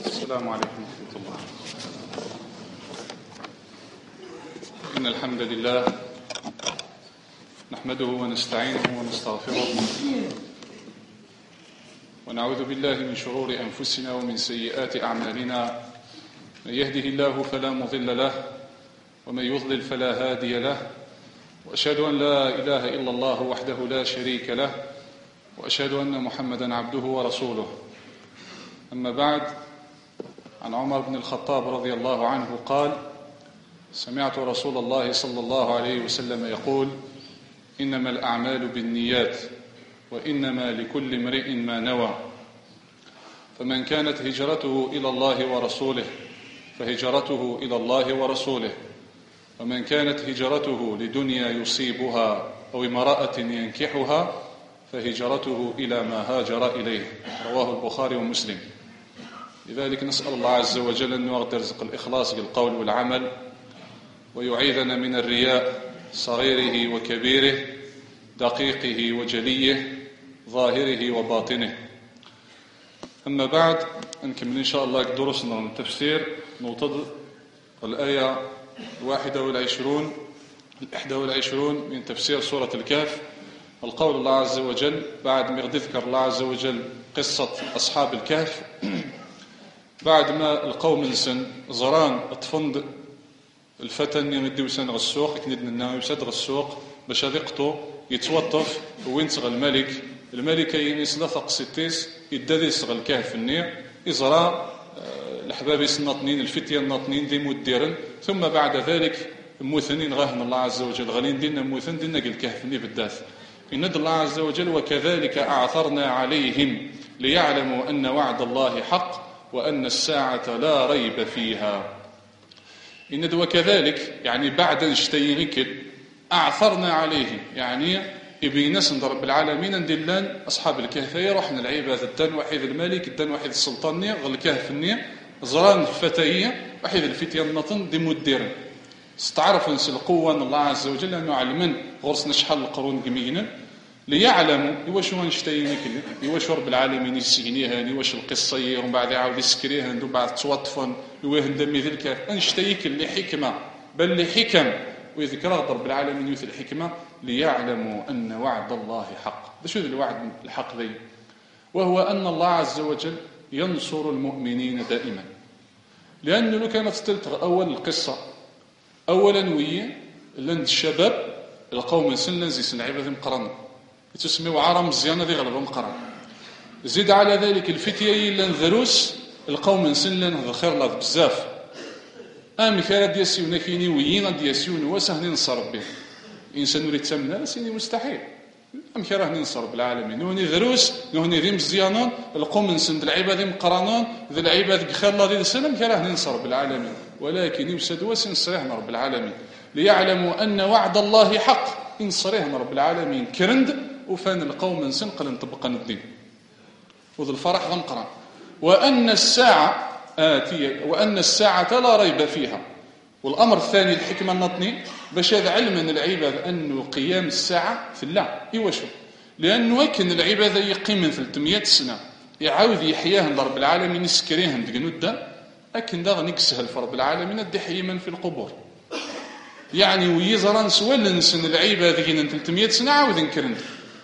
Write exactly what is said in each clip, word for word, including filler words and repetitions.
السلام عليكم ورحمة الله. إن الحمد لله نحمده ونستعينه ونستغفره ونعوذ بالله من شرور أنفسنا ومن سيئات أعمالنا. من يهده الله فلا مضل له ومن يضلل فلا هادي له، وأشهد أن لا إله إلا الله وحده لا شريك له، وأشهد أن محمدا عبده ورسوله. أما بعد، عن عمر بن الخطاب رضي الله عنه قال: سمعت رسول الله صلى الله عليه وسلم يقول: إنما الأعمال بالنيات وإنما لكل امرئ ما نوى، فمن كانت هجرته إلى الله ورسوله فهجرته إلى الله ورسوله، ومن كانت هجرته لدنيا يصيبها أو امرأة ينكحها فهجرته إلى ما هاجر إليه. رواه البخاري ومسلم. لذلك نسأل الله عز وجل أن يغفر رزق الإخلاص بالقول والعمل، ويعيذنا من الرياء صغيره وكبيره، دقيقه وجليه، ظاهره وباطنه. أما بعد، نكمل إن شاء الله دروسنا من التفسير. نوصل الآية الواحدة والعشرون الإحدى والعشرون من تفسير سورة الكهف. القول الله عز وجل بعد ما يذكر الله عز وجل قصة أصحاب الكهف، بعد ما القوم نسن زران اطفند الفتن يمديو سن غسوق كندنا انه يسد غسوق باش يقطو يتوظف وين صغى الملك الملك ينسلا ثقسيتيس يدادي صغى الكهف النير يزرى الحباب الناطنين الفتيه الناطنين دي مديرن، ثم بعد ذلك موثنين غاهن الله عز وجل غالين دينا موثن دينا الكهف النير بالذات. يند الله عز وجل: وكذلك أعثرنا عليهم ليعلموا أن وعد الله حق وأن الساعة لا ريب فيها. إن وكذلك يعني بعد اشتينك أعثرنا عليهم، يعني إبيناس رب العالمين ندلان أصحاب الكهف يروحنا العباد الدن وحيد الملك الدن وحيد السلطان غل الكهف النية زران الفتية وحيد الفتية النطن دي مدير استعرف نس القوة الله عز وجل أنه علمن غرس نشحل القرون قمينا ليعلموا يواش نشتينك يواش رب العالمين يسينيها يواش القصة ومن بعد يعاود يسكريها ومن بعد توطفن يوهن دمي ذلك انشتيك اللي حكمة بل لحكم ويذكر رب العالمين يوث الحكمة ليعلموا أن وعد الله حق. ده شو الوعد الحق ذي؟ وهو أن الله عز وجل ينصر المؤمنين دائما. لأنه لو كانت تلتغ أول القصة أولا ويا لند الشباب القوم سنن زي سن عباد مقرن تسميو عرم مزيانة ذي غلبهم مقرن. زيد على ذلك الفتية لن ذروس القوم سنن هذا خير الله بزاف. أمي كان دياسيون كيني ويين دياسيون وسهل نصر به. إنسان يريد تمنى سيني مستحيل. أمي كان راه نصر بالعالمين. نوني ذروس نوني ذي مزيانون القوم سند العباد مقرنون ذي العباد خير الله ذي السلام كان راه نصر بالعالمين. ولكن يوسد وسن صريحنا رب العالمين ليعلموا أن وعد الله حق. إن صريحنا رب العالمين كرند وفان القوم سنقل انطبقا الدين وذو الفرح غنقرا وأن الساعة آتية وأن الساعة لا ريب فيها. والأمر الثاني الحكمة النطني باش هذا علم من العباد أنه قيام الساعة في الله إيواشو، لأنه يكن العباد يقيم من ثلاثمائة سنة يعاود يحياهن لرب العالمين يسكريهن دقنودا لكن دا غنكسهل في رب العالمين ادي حيما في القبور. يعني ويزران سوال نسن العباد ذينا ثلاثمائة سنة عاود نكرند.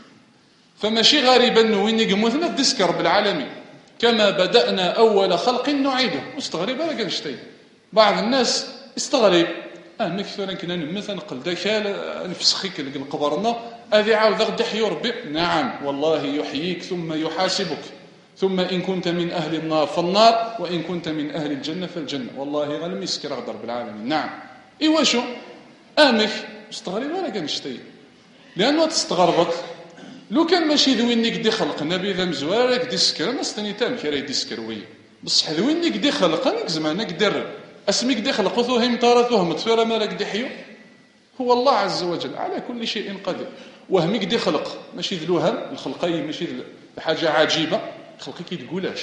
فماشي غريبا انه وين يقموثنا ديسك رب العالمين كما بدأنا أول خلق نعيده. مستغرب لا كنشتي بعض الناس استغرب اه مكثر كنا نمثل نقل داك نفسخيك اللي قبرنا هذه عاود غدا يحيي ربي. نعم والله يحييك ثم يحاسبك، ثم إن كنت من أهل النار فالنار وإن كنت من أهل الجنة فالجنة. والله غلم يسكر غدا رب العالمين. نعم إيواشو امك مستغرب ولا كنشتي لأنه تستغربت لو كان ماشي ذوينك دي خلق النبي ذا مزوارك دي سكر ما استني تام كي دي سكروي بصح ذوينك دي خلق زمانك در اسمك دي خلق ثوهم طارتهم تفير مالك دي حيو هو الله عز وجل على كل شيء قدير. وهمك دي خلق ماشي ذلوهم الخلقي ماشي حاجه عجيبه خلقك كي تقولاش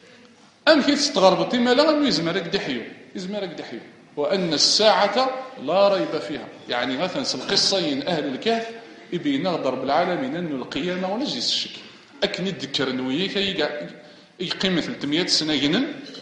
ام كي تستغرب تما لا انه يزمرك دي حيو يزمرك دي حيو. وان الساعه لا ريب فيها، يعني مثلا القصين اهل الكهف يبين رب العالمين أنه القيامة ونجلس الشك أكن يذكر نويه كي يقيم ثلاثمائة سنة جنن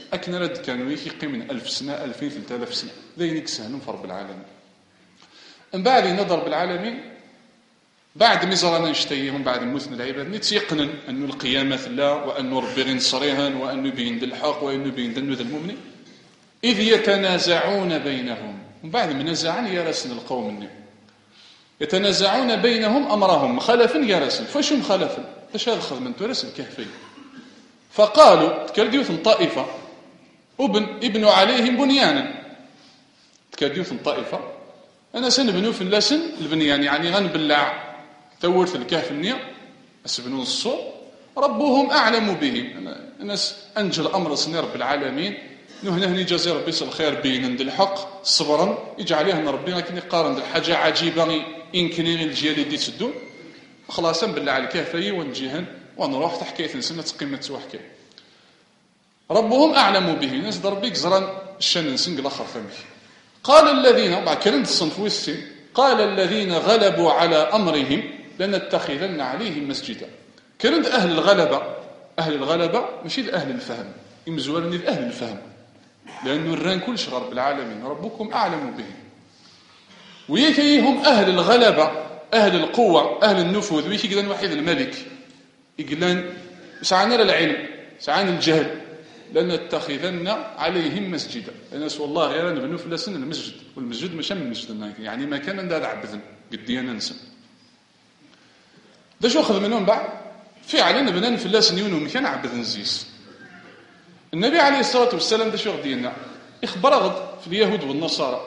أكن رد كانوا يقيم من ألف سنة ألفين ثلاثة آلاف سنة ذينك سهلون في رب العالمين. من بعد نظر بالعالمين بعد مزرانا نشتيهم بعد مثل العباد نتيقن أن القيامة لا وأن ربي غنصريها وأن يبين ذا الحق وأن يبين ذا المؤمن إذ يتنازعون بينهم. من بعد منازعا يرسل القوم منهم يتنازعون بينهم أمرهم مخالفا يرسل فشو مخالفا اش هذا خدمة ترسل كهفي. فقالوا تكرديوث طائفة ابن ابن عليهم بنيانا تكرديوث طائفة أنا سنبنو في اللسن البنيان يعني غنبلع ثورت الكهف النية أسبنون الصور ربهم أعلم بهم. الناس أنجل أمر سني رب العالمين نهنه نجازي ربي الخير بين عند الحق صبرا يجعليه أن ربنا كن يقارن حاجة عجيبة يمكن الجيال اللي تسدون خلاصا بالله على الكهفي ونجيهن ونروح تحكيت سنة قيمة وحكي ربهم أعلم به ناس ضربيك زران الشن نسنق الآخر فمك. قال الذين بعد كلمة الصنف والسن قال الذين غلبوا على أمرهم لنتخذن عليهم مسجدا. كلمة أهل الغلبة أهل الغلبة ماشي أهل الفهم يمزولني أهل الفهم لأنه الران كل شيء رب العالمين ربكم أعلم به ويكيهم أهل الغلبة أهل القوة أهل النفوذ ويكي قلن واحد الملك يقلن سعانا للعلم سعانا الجهل لنتخذن عليهم مسجدا. الناس والله غير نبنوا في لسن المسجد والمسجد مش من المسجد يعني ما كان ندار عبدا قدينا ننسى ده شو أخذ منهم بعد فعلا بنان في اللسن يونو مكان عبدا نزيس. النبي عليه الصلاة والسلام ده شو غدينا إخبار غد في اليهود والنصارى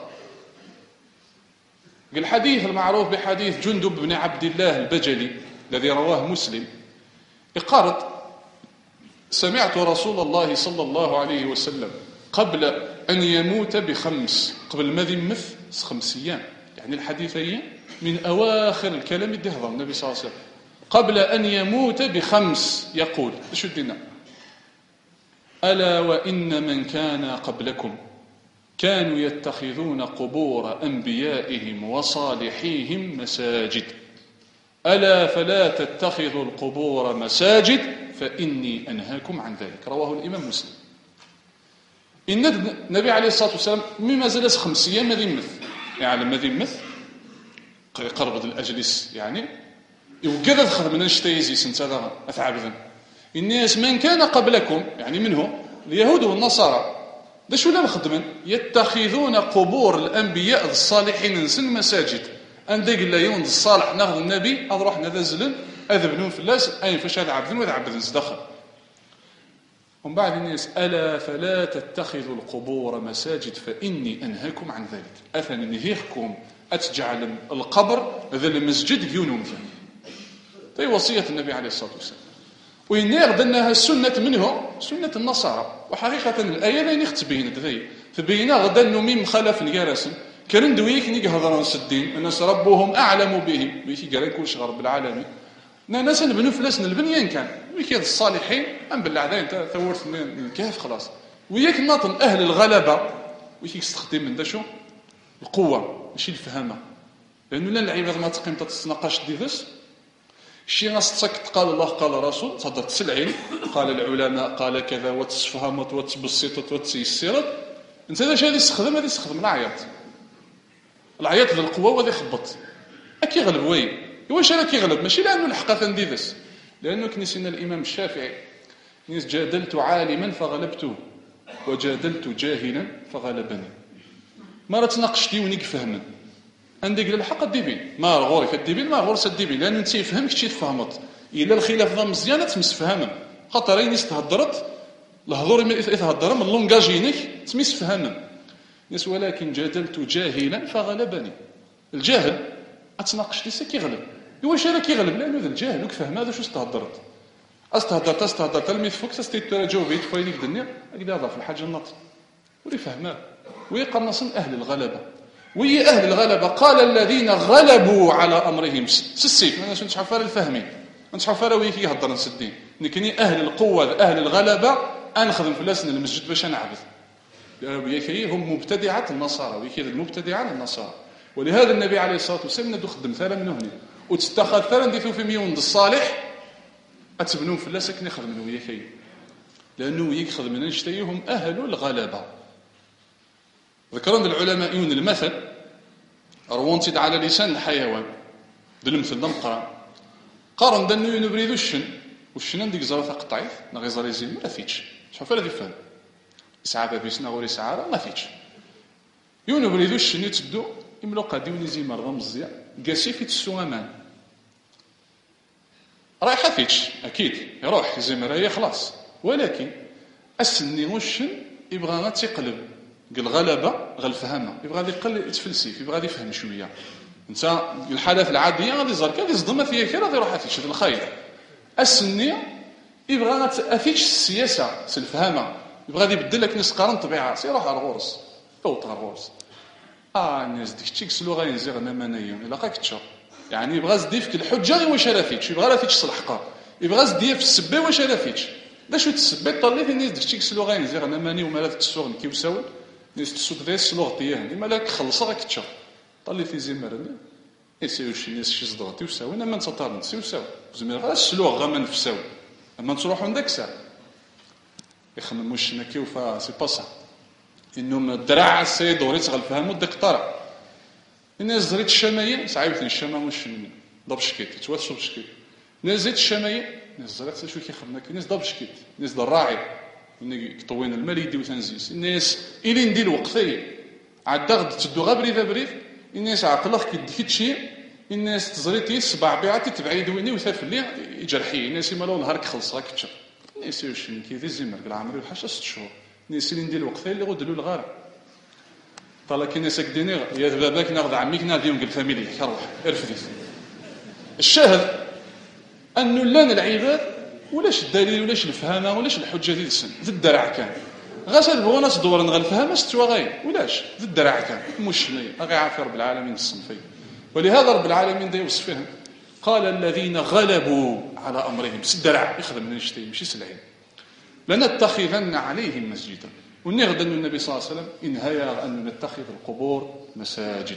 الحديث المعروف بحديث جندب بن عبد الله البجلي الذي رواه مسلم يقارد سمعت رسول الله صلى الله عليه وسلم قبل أن يموت بخمس قبل ما ذمث خمس أيام يعني الحديثين من أواخر الكلام اللي هضر النبي صلى الله عليه وسلم قبل أن يموت بخمس يقول شو دينا ألا وإن من كان قبلكم كانوا يتخذون قبور أنبيائهم وصالحيهم مساجد ألا فلا تتخذوا القبور مساجد فإني أنهاكم عن ذلك. رواه الإمام مسلم. إن النبي عليه الصلاة والسلام مما زلت خمس أيام ماذي مث يعني ماذي مث قرب الأجلس يعني يوجد خدم من الشتيزي سنتظر أثعبذن الناس من كان قبلكم يعني منه اليهود والنصارى ده شو لم خدمن يتخذون قبور الأنبياء الصالحين نسن مساجد عندك لا يوند الصالح ناخذ النبي أروح نذزلن أذبنون في الناس أين فش هذا عبدن وذا عبدن صدخل. ومن بعد الناس ألا فلا تتخذوا القبور مساجد فإني أنهاكم عن ذلك. أثنى نهيكم أتجعل القبر ذا المسجد يونم طيب وصية النبي عليه الصلاة والسلام. وإن يغدنها السنة منه سنة النصارى وحقيقة الآية لا يختبين ذي فبينا غدا ميم خلف نجارسن كرن دويك نيجي هضران سدين الناس ربهم أعلم بهم ويكي قالين كل شيء رب العالمين ناس نبنوا فلسنا البنيان كان ويكي الصالحين أم بالله أنت ثورت من الكهف خلاص وياك ناطن أهل الغلبة ويكي يستخدم من ده شو القوة ماشي الفهامة لأنه لا العباد ما تقيم تتناقش ديفس شي ناس تسكت قال الله قال رسول صدر تسلعين قال العلماء قال كذا وتسفهمت وتبسطت وتسيسرت انت هذا شيء يستخدم هذا يستخدم العياط العياط للقوة وذي خبط أكي غلب وي واش أنا كي غلب ماشي لأنه الحقيقة نديدس لأنه كنيسنا الإمام الشافعي نيس جادلت عالما فغلبته وجادلت جاهلا فغلبني ما رتناقش دي ونيك فهمن عندك للحق الديبين ما غورك الديبين ما غورس الديبين لأنه انت يفهمك شي تفهمت إلا الخلاف ذا مزيانة تمس فهمن خاطر أي ناس تهدرت الهضور من يتهدر من لونجاجينك تمس فهمن ناس ولكن جادلت جاهلا فغلبني الجاهل أتناقش ليس كيغلب واش انا كيغلب لأنه ذا الجاهل وك فهم هذا شو استهدرت استهدرت استهدرت الميت فوق تستيتراجوبيت فاينيك الدنيا هكذا هذا في الحاجة النط ولي فهمها ويقنصن أهل الغلبة وي أهل الغلبة قال الذين غلبوا على أمرهم سسيف أنا شنو تحفر الفهمي نتحفر ويكي يهضر نسدين نكني أهل القوة أهل الغلبة أنخدم في لسن المسجد باش نعبد ويكي هم مبتدعة النصارى ويكي المبتدعة النصارى ولهذا النبي عليه الصلاة والسلام ندو خدم ثالا من هنا وتستخذ ثالا نديثو في ميون الصالح أتبنون في الله سكن يخدم من ويكي لأنه يخدم من نشتيهم أهل الغلبة. ذكرنا العلماء المثل روونتد على لسان الحيوان دل المثل دم قران قارن دنو ينبريدو الشن والشن عندك زرافة قطعيف نغي زريزين ما فيتش شوف هذا يفهم ساعة بابيسنا غوري ساعة ما فيتش ينبريدو الشن يتبدو يملو قادي ونزي مرة مزيا قاسي في تسو أمان رايحة فيتش أكيد يروح زي مرايا خلاص، ولكن السني والشن يبغى غا تيقلب الغلبة غا الفهمة، يبغى غادي يقل يتفلسف، يبغى غادي يفهم شوية. انت الحالات العادية غادي يزرك غادي يصدم فيها كي غادي يروح فيتش الخير. السني يبغى غا فيتش السياسة الفهمة، يبغى غادي يبدل لك ناس قارن طبيعة سيروح على الغرس فوت على الغرس. اه الناس ديك تشيك سلو غاينزيغ انا منايا الا قاك تشر يعني يبغى زدي فيك الحجه غير واش راه فيتش، يبغى راه فيتش صلحقه، يبغى زدي في السبه واش راه فيتش باش تسبي طليت الناس ديك تشيك سلو غاينزيغ انا ماني وما لا تسوغ كيوساول ناس تسوق ديال السلوغ ديالها ما لا خلصها غاك تشر طلي في زمرني يسيو شي ناس شي صدغتي وساوي انا ما نتطار نسيو ساو زمير غير السلوغ غا ما نفساو اما تروحوا عندك الساعه يخمم واش نكيو فا سي با سا انهم الدراع السيد وريت غنفهموا ديك الطرع الناس زريت الشمايل سعيبتني الشمام والشمين ضرب شكيت تواتشو بشكيت ناس زيت الشمايل ناس زريت شو كيخدم الناس ضرب شكيت ناس الراعي كطوين المال يديو تنزيس الناس الى ندير الوقتي عاد غد تدو غا بريد بريد الناس عقلك كيديك شي الناس تزريتي سبع بيعات تبعيد ويني وثاف اللي يجرحي الناس مالو نهارك خلص راك تشر الناس يوشين كيدي زمر العمري وحاجه ست شهور الناس اللي ندير الوقتي اللي غدلو الغار طالع كي ناس كديني يا باباك ناخذ عميك ناديهم قال فاميليك روح ارفديت. الشاهد انه لان العباد ولاش الدليل ولاش الفهامه ولاش الحجه ديال السن ذي الدرع كان غاسل بغوا ناس دور نغ الفهامه ستوا غاي ولاش ذي الدرع كان مشني غي عافي رب العالمين الصنفي. ولهذا رب العالمين دا يوصفهم قال الذين غلبوا على امرهم الدرع يخدم من يشتي ماشي سلعين لنتخذن عليهم مسجدا ونغدا النبي صلى الله عليه وسلم انهيا ان نتخذ القبور مساجد.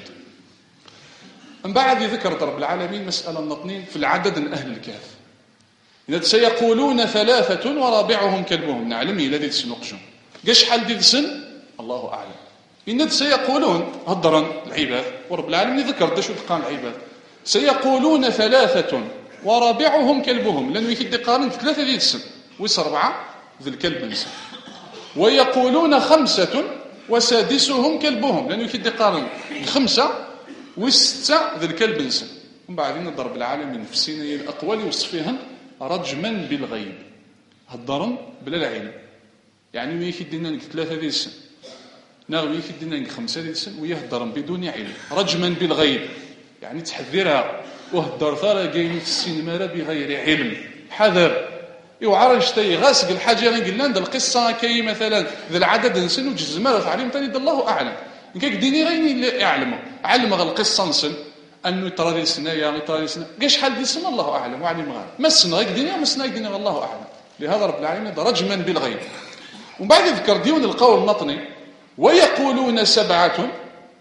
من بعد ذكر رب العالمين مسألة نطنين في العدد من أهل الكهف إن سيقولون ثلاثة ورابعهم كلبهم نعلم الذي سنقشهم قش حال دي سن الله أعلم إن سيقولون هضرا العباد ورب العالمين ذكر ده شو تقال العباد سيقولون ثلاثة ورابعهم كلبهم لأنه يكد قارن ثلاثة ذي السن ويس أربعة ذي الكلب نسن ويقولون خمسة وسادسهم كلبهم لأنه يكد قارن خمسة وستة ذي الكلب نسن. ومن بعدين ضرب العالمين في السنة الأقوال يوصفيهن رجما بالغيب هضرن بلا العلم يعني ويكدنا ثلاثة ذي السن ناوي يكدنا خمسة ذي السن ويهضرن بدون علم رجما بالغيب يعني تحذرها وهدر ثارة جايين في السينما بغير علم حذر يوعرج تي غاسق الحاجه غير قلنا القصه كاي مثلا ذا العدد نسن وجزمه تعليم ثاني الله اعلم كيك ديني غيني يعلم علم غا القصه نسن انه ترى ذي السنايا ترى ذي السنه كاش حال دي السنه الله اعلم وعلم غير ما السنه غير ديني ما السنه ديني والله اعلم. لهذا رب العالمين رجما بالغيب. ومن بعد ذكر ديون القول النطني ويقولون سبعه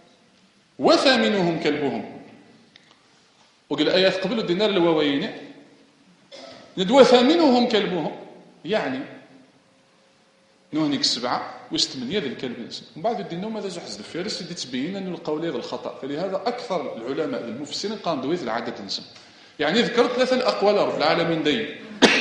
وثامنهم كلبهم وقال الايات قبل الدينار الواويين ندوى ثامنهم كلبهم يعني نهنك السبعة وستمنية ذي الكلب نسن. ومن بعد الدين ماذا زحز الفارس اللي تبين أن القول هذا الخطأ. فلهذا أكثر العلماء المفسرين قام دويث العدد نسن يعني ذكرت ثلاثة الأقوال رب العالمين دين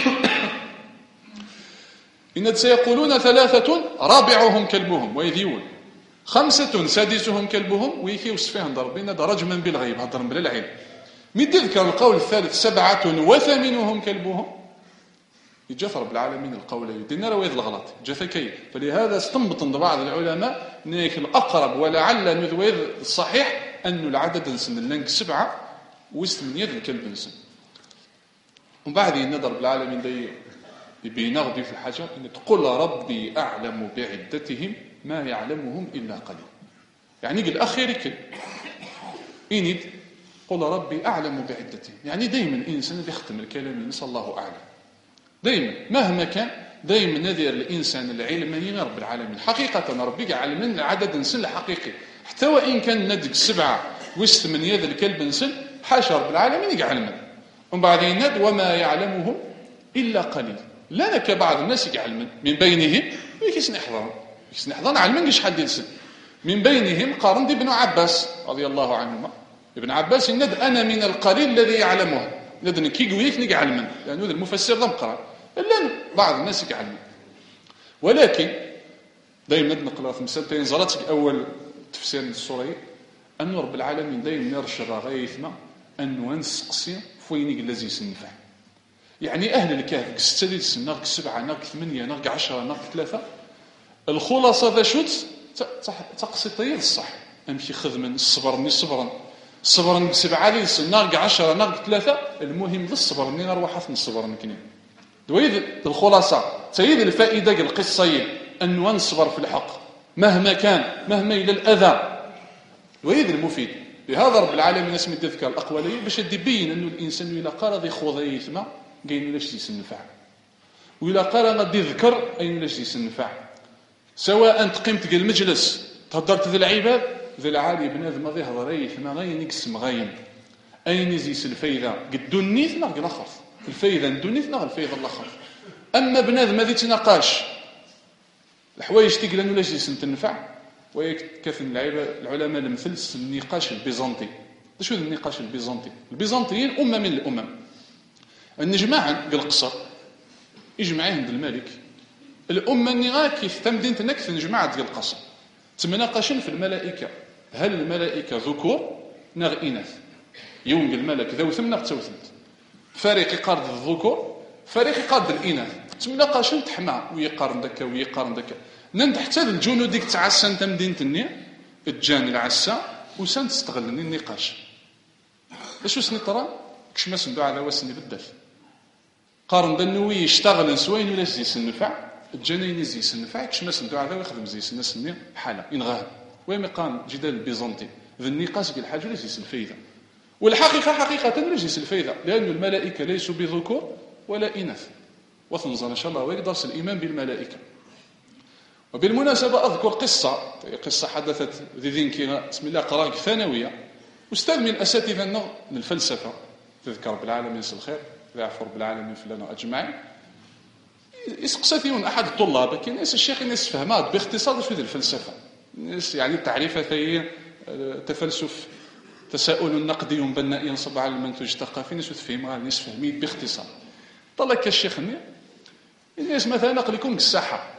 إن سيقولون ثلاثة رابعهم كلبهم ويذيون خمسة سادسهم كلبهم ويكي وصفهم ضربين هذا رجما بالغيب هذا بلا العلم. من تذكر القول الثالث سبعة وثامنهم كلبهم يجاث رب العالمين القول يدينا رويض الغلط جاث كيف. فلهذا استنبط بعض العلماء انك الاقرب ولعل نذويض الصحيح أن العدد نسن لنك سبعة وثمانية الكلب نسن. ومن بعد ينظر بالعالمين دي يبين غدي في الحاجة ان تقول ربي اعلم بعدتهم ما يعلمهم الا قليل يعني قال اخيري كل إني قل ربي أعلم بعدتهم يعني دايما الإنسان يختم الكلام نسأل الله أعلم دايما مهما كان دايما نذير الإنسان العلم رب العالمين حقيقة ربي علمنا عدد نسل حقيقي حتى وإن كان ندق سبعة وثمانية ذا الكلب نسل حاشا رب العالمين يعلمنا. ومن بعد يند وما يعلمهم إلا قليل لا كبعض الناس يعلمن من بينهم ويكيسني حضرا يكيسني حضرا علمن كي شحال ديال سن من بينهم قارن دي ابن عباس رضي الله عنهما. ابن عباس يند انا من القليل الذي يعلمه ندن كي قويك نعلمن لانه يعني المفسر ذا مقرا الا بعض الناس يعلمن. ولكن دائما نقرا في مسالتين زرات اول تفسير السوري ان رب العالمين دائما يرشد غايثنا ان نسقسي فوين الذي يسنفع. يعني اهل الكهف ستة ديال السنه غك سبعه ناك ثمانيه ناك عشرة ناك ثلاثه الخلاصه ذا شوت تقسيطيه الصح امشي خدم الصبر ني صبرا صبرا سبعه ديال السنه غك عشرة ناك ثلاثه المهم ذا الصبر ني نروح في الصبر نكني دويد الخلاصه تيد الفائده ديال القصيه ان نصبر في الحق مهما كان مهما الى الاذى دويد المفيد. لهذا رب العالمين اسم الذكر الاقواليه باش يبين انه الانسان الى قال ذي خوضي يثما كاين لاش يسنفع وإلا قال غادي ذكر أين لاش يسنفع سواء تقيمت قال المجلس تهضرت ذي العباد ذي العالي بنادم غادي يهضر يثما غاين يقسم غاين أين يزيس الفايدة قد دنيت ناق الآخر الفايدة ندنيت ناق الفايدة الآخر. أما بنادم هذي تناقاش الحوايج تيقول أنه لاش يسنتنفع ويكثن العلماء المثل النقاش البيزنطي. شو النقاش البيزنطي؟ البيزنطيين أمة من الأمم النجماعا قال قصر يجمعيه عند الملك الأمة النغا كيف تمدين تنكث نجماعة ديال القصر تمناقشين في الملائكة هل الملائكة ذكور نغ إناث يوم الملك ذو ثم نغ توثمت فريق يقارد الذكور فريق يقارد الإناث تمناقشين تحمى ويقارن دكا ويقارن دكا ننت حتى الجنود ديك تعسى تمدين تني الجاني العسى وسان تستغلني النقاش اش سني ترى كش ما سندو على واسني بالدف قارن دنوي يشتغل سوين ولا زي سنفع الجنين زي سنفع كش ما سندو على ويخدم زي سنسني حاله ينغاه وين قام جدال البيزنطي ذا النقاش ديال الحاجه ليس الفايده والحقيقه حقيقه ليس الفايده لان الملائكه ليسوا بذكور ولا اناث وتنظر ان شاء الله ويقدر الايمان بالملائكه. وبالمناسبه اذكر قصه قصه حدثت ذي ذنكي بسم الله قراءه ثانويه استاذ من اساتذتنا من الفلسفه تذكر رب العالمين يسر الخير يعفو رب العالمين فلنا اجمعين يسقسى فيهم احد الطلاب كاين ناس الشيخ الناس فهمات باختصار في الفلسفه الناس يعني تعريفها هي تفلسف تساؤل نقدي بناء ينصب على المنتوج الثقافي ناس تفهمها الناس فهميت باختصار طلع الشيخ الناس مثلا نقل لكم الساحه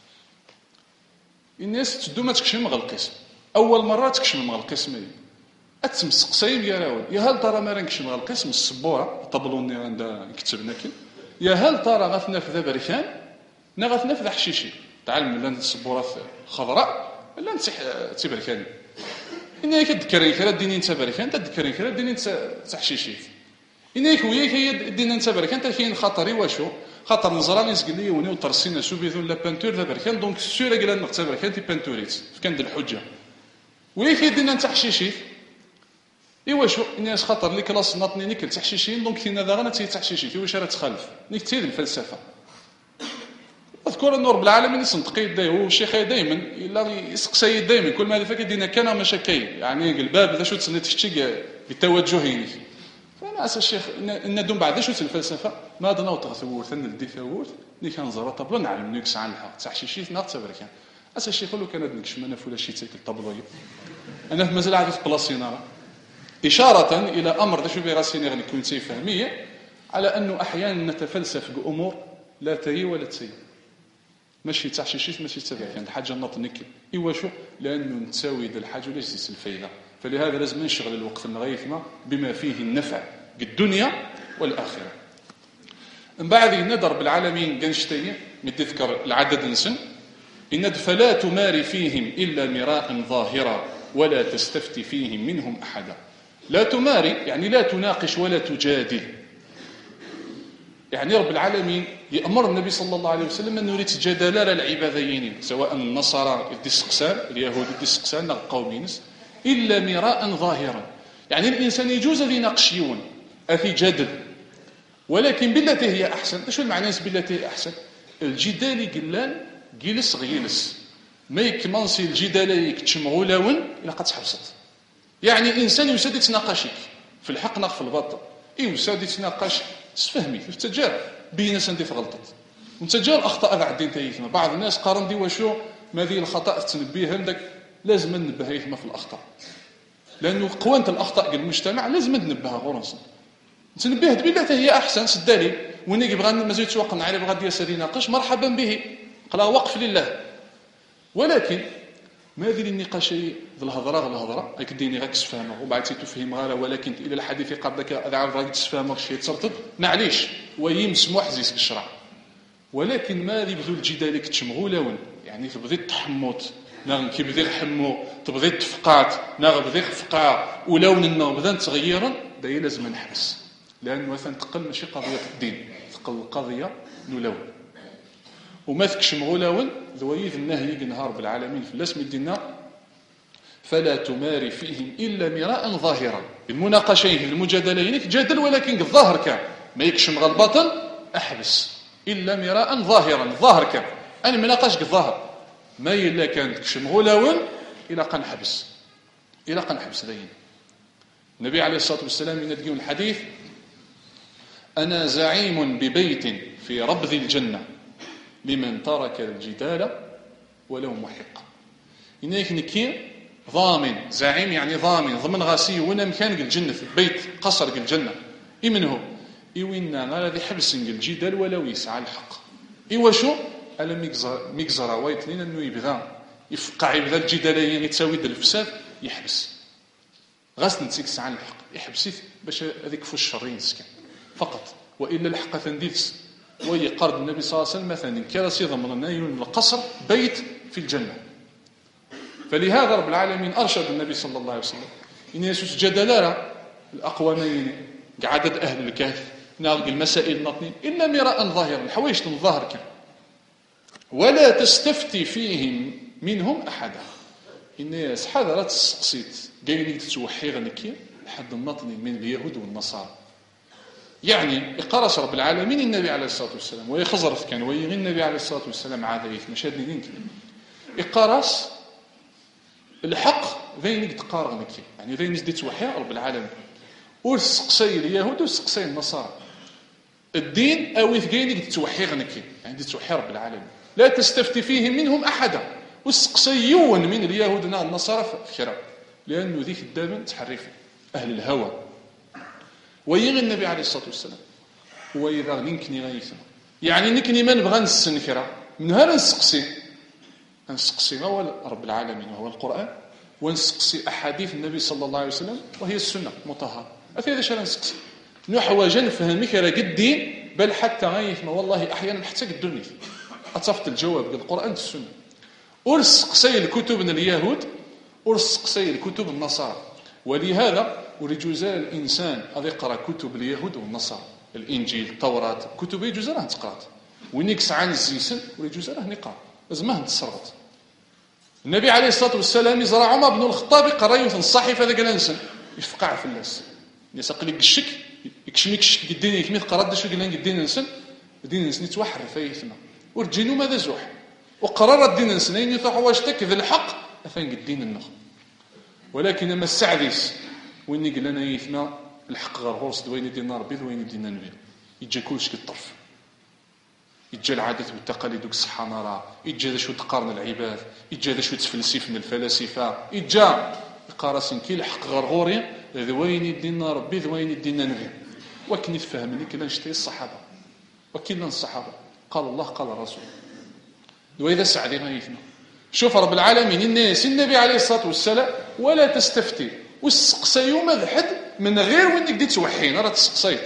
الناس تدو ما تكشم غير القسم اول مره تكشم غير القسم اتمسق سايب يا راول يا هل ترى ما رانكش مع القسم السبوره طبلوني عند كتبنا كي يا هل ترى غثنا في ذا بركان نا غثنا في ذا حشيشي تعلم لا السبوره خضراء لا نسح تبركاني انك تذكرين كرا ديني انت بركان تذكرين كرا ديني انت حشيشي انك وياك هي دينا انت بركان تا كاين خطري واشو خاطر نزراني سقلي وني وترسينا شو بيذون لا بانتور ذا بركان دونك سيره قال نقتا بركان تي بانتوريت كان د الحجه وياك دينا انت حشيشي ايوا شو الناس خاطر لي كلاس ناطني نيك تحشيشين دونك كاين هذا غير تي تحشيشي واش راه تخالف نيك تي الفلسفه. اذكر ان رب العالمين يصنطقي يديه هو الشيخ دائما الا يسقسي دائما كل ما هذا فكر دينا كان مشاكل يعني الباب ذا شو تسني تشتي بتوجهين فانا اس الشيخ ان دون بعد شو الفلسفه ما دنا وتغثور ثن الدي ثور ني كان زرا طبل نعلم نيك ساعه الحق تحشيشي ناقص بركان اس الشيخ لو كان نكش منا فولا شي تاكل طبلوي انا في مازال عاد في بلاصينا إشارة إلى أمر ذا شو بيغاسيني غني كنت فهمية على أنه أحيانا نتفلسف بأمور لا تري ولا تسي ماشي تحشيشيش ماشي تبع كانت حاجة نطنك إيوا شو لأنه نتساوي ذا الحاجة ليش يس الفايدة فلهذا لازم نشغل الوقت الغيثمة بما فيه النفع الدنيا والآخرة. من بعد ندر بالعالمين قنشتين متذكر العدد نسن إن فلا تماري فيهم إلا مراء ظاهرا ولا تستفتي فيهم منهم أحدا. لا تماري يعني لا تناقش ولا تجادل يعني رب العالمين يأمر النبي صلى الله عليه وسلم أن يريد جدال العباديين سواء النصارى الدسقسان اليهود الدسقسان القومينس إلا مراء ظاهرا يعني الإنسان يجوز لنقشيون أفي جدل ولكن بالتي هي أحسن. شو المعنى بالتي هي أحسن؟ الجدال قلان جلس غيلس ما يكمنسي الجدال يكتشمغولاون إلا قد حبست يعني الإنسان يساد يتناقشك في الحق ناق في الباطل إيه يساد يتناقش تفهمي في التجارب بين سندي في غلطت وانت جا الاخطاء تاع الدين تايثما. بعض الناس قارن دي وشو ما ذي الخطا تنبيه عندك، لازم ننبه يثما في الاخطاء، لانه قوانه الاخطاء ديال المجتمع لازم ننبهها غورنس تنبيه بالله حتى هي احسن الدليل. وين يبغى مازال يتوقع عليه بغا ديال سيدي ناقش مرحبا به، قلا وقف لله. ولكن ما هذه النقاش ذي الهضره غير الهضره هاك ديني غاك تفهمها وبعد تفهم غير، ولكن الى الحديث قبلك هذا عارف غاك تفهمها شي ترتد معليش وهي مسموح زيس بالشرع. ولكن ما اللي بدو الجدال كتشمغولاون يعني تبغي تحموت ناغ كيبدا يحمو تبغي تفقات ناغ بدا فقاع ولون النوم بدا تغيرا دايا لازم نحبس، لانه مثلا تقل ماشي قضيه الدين، تقل القضيه نولون وما تكشمغولاون ذويذ النهي نهار بالعالمين في الاسم ديالنا فلا تماري فيهم الا مراء ظاهرا. المناقشين المجادلين جادل ولكن الظاهر كان ما يكشم غير الباطل احبس الا مراء ظاهرا. الظاهر كان انا مناقش الظاهر ما الا كان تكشم غلاون الى قنحبس الى قنحبس داين. النبي عليه الصلاه والسلام يناديون الحديث انا زعيم ببيت في ربذ الجنه لمن ترك الجدال ولو محق. إنك نكي ضامن زعيم يعني ضامن ضمن غاسي وانا مكان الجنة في بيت قصر الجنة إمن هو إيوينا ما ذي حبس الجدال ولو يسعى الحق إيوا شو ألا ميكزر ميكزر وايت لنا إنه يبذا يفقع يبذا الجدالين يتساوي الفساد يحبس غاس نتيك سعى الحق يحبس باش هذيك فو الشرين سكن فقط. وإلا الحق تنديس ويقرض النبي صلى الله عليه وسلم مثلا كرسي ضمن القصر بيت في الجنة. فلهذا رب العالمين أرشد النبي صلى الله عليه وسلم إن يسوس جدلارا الأقوامين عدد أهل الكهف نلقى المسائل النطنين إلا مراء ظاهرا الحوايج الظاهر كان ولا تستفتي فيهم منهم أحدا. الناس حضرت السقسيت قايلين تتوحي غنكي لحد النطني من اليهود والنصارى. يعني إقارس رب العالمين النبي عليه الصلاة والسلام ويخزرت كان ويغي النبي عليه الصلاة والسلام عادة يتمشادني دينك إقارس الحق ذين يتقارغ نكي يعني ذين يزدي توحي رب العالمين والسقسي اليهود والسقسي النصارى. الدين أو ثقين يتوحي غنكي يعني يتوحي رب العالمين لا تستفتي فيهم منهم أحدا والسقسي يون من اليهود والنصارى في كرام لأنه ذيك الدابن تحرف أهل الهوى. ويغي النبي عليه الصلاة والسلام وإذا نكني غيثنا يعني نكني ما نبغى نستنكره من هذا نسقسي نسقسي هو رب العالمين وهو القرآن ونسقسي أحاديث النبي صلى الله عليه وسلم وهي السنة مطهرة. أثير هذا شرا نسقسي نحو جن فهمك راه الدين بل حتى غيثنا والله أحيانا حتى الدنيا أتصفت الجواب بالقرآن والسنة. ورسقسي الكتب من اليهود ورسقسي الكتب النصارى. ولهذا ورجوزاء الإنسان هذا يقرأ كتب اليهود والنصارى الإنجيل التوراة كتب يجوز راه تقرأت ونكس عن الزيسن ورجوز راه نقرأ لازم تصرغت. النبي عليه الصلاة والسلام يزرع عمر بن الخطاب يقرأ يوثن الصحيفة ذاك الانسان يفقع في الناس يسقلك الشك يكشميك الشك قدين يكمل قرأت شو قلنا قدين انسان قدين انسان يتوحر فايثنا ورجينو ماذا زوح وقرر الدين انسان ينفع واشتك ذا الحق افين قدين النخ. ولكن ما السعديس وين قال لنا يثنا الحق غير غورس دوين ديالنا ربي دوين ديالنا نبي يجي كلشي كالطرف يجي العادات والتقاليد سبحان الله يجي ذا شو تقارن العباد يجي ذا شو تفلسف من الفلاسفه يجي قارسين كي الحق غير غوري دوين ديالنا ربي دوين ديالنا نبي. وكن يفهمني كلا نشتي الصحابه وكلنا الصحابه قال الله قال الرسول واذا سعدي غيثنا شوف رب العالمين الناس النبي عليه الصلاه والسلام ولا تستفتي والسقسي يوم ذحد من غير وين بديت توحين راه تسقسيت.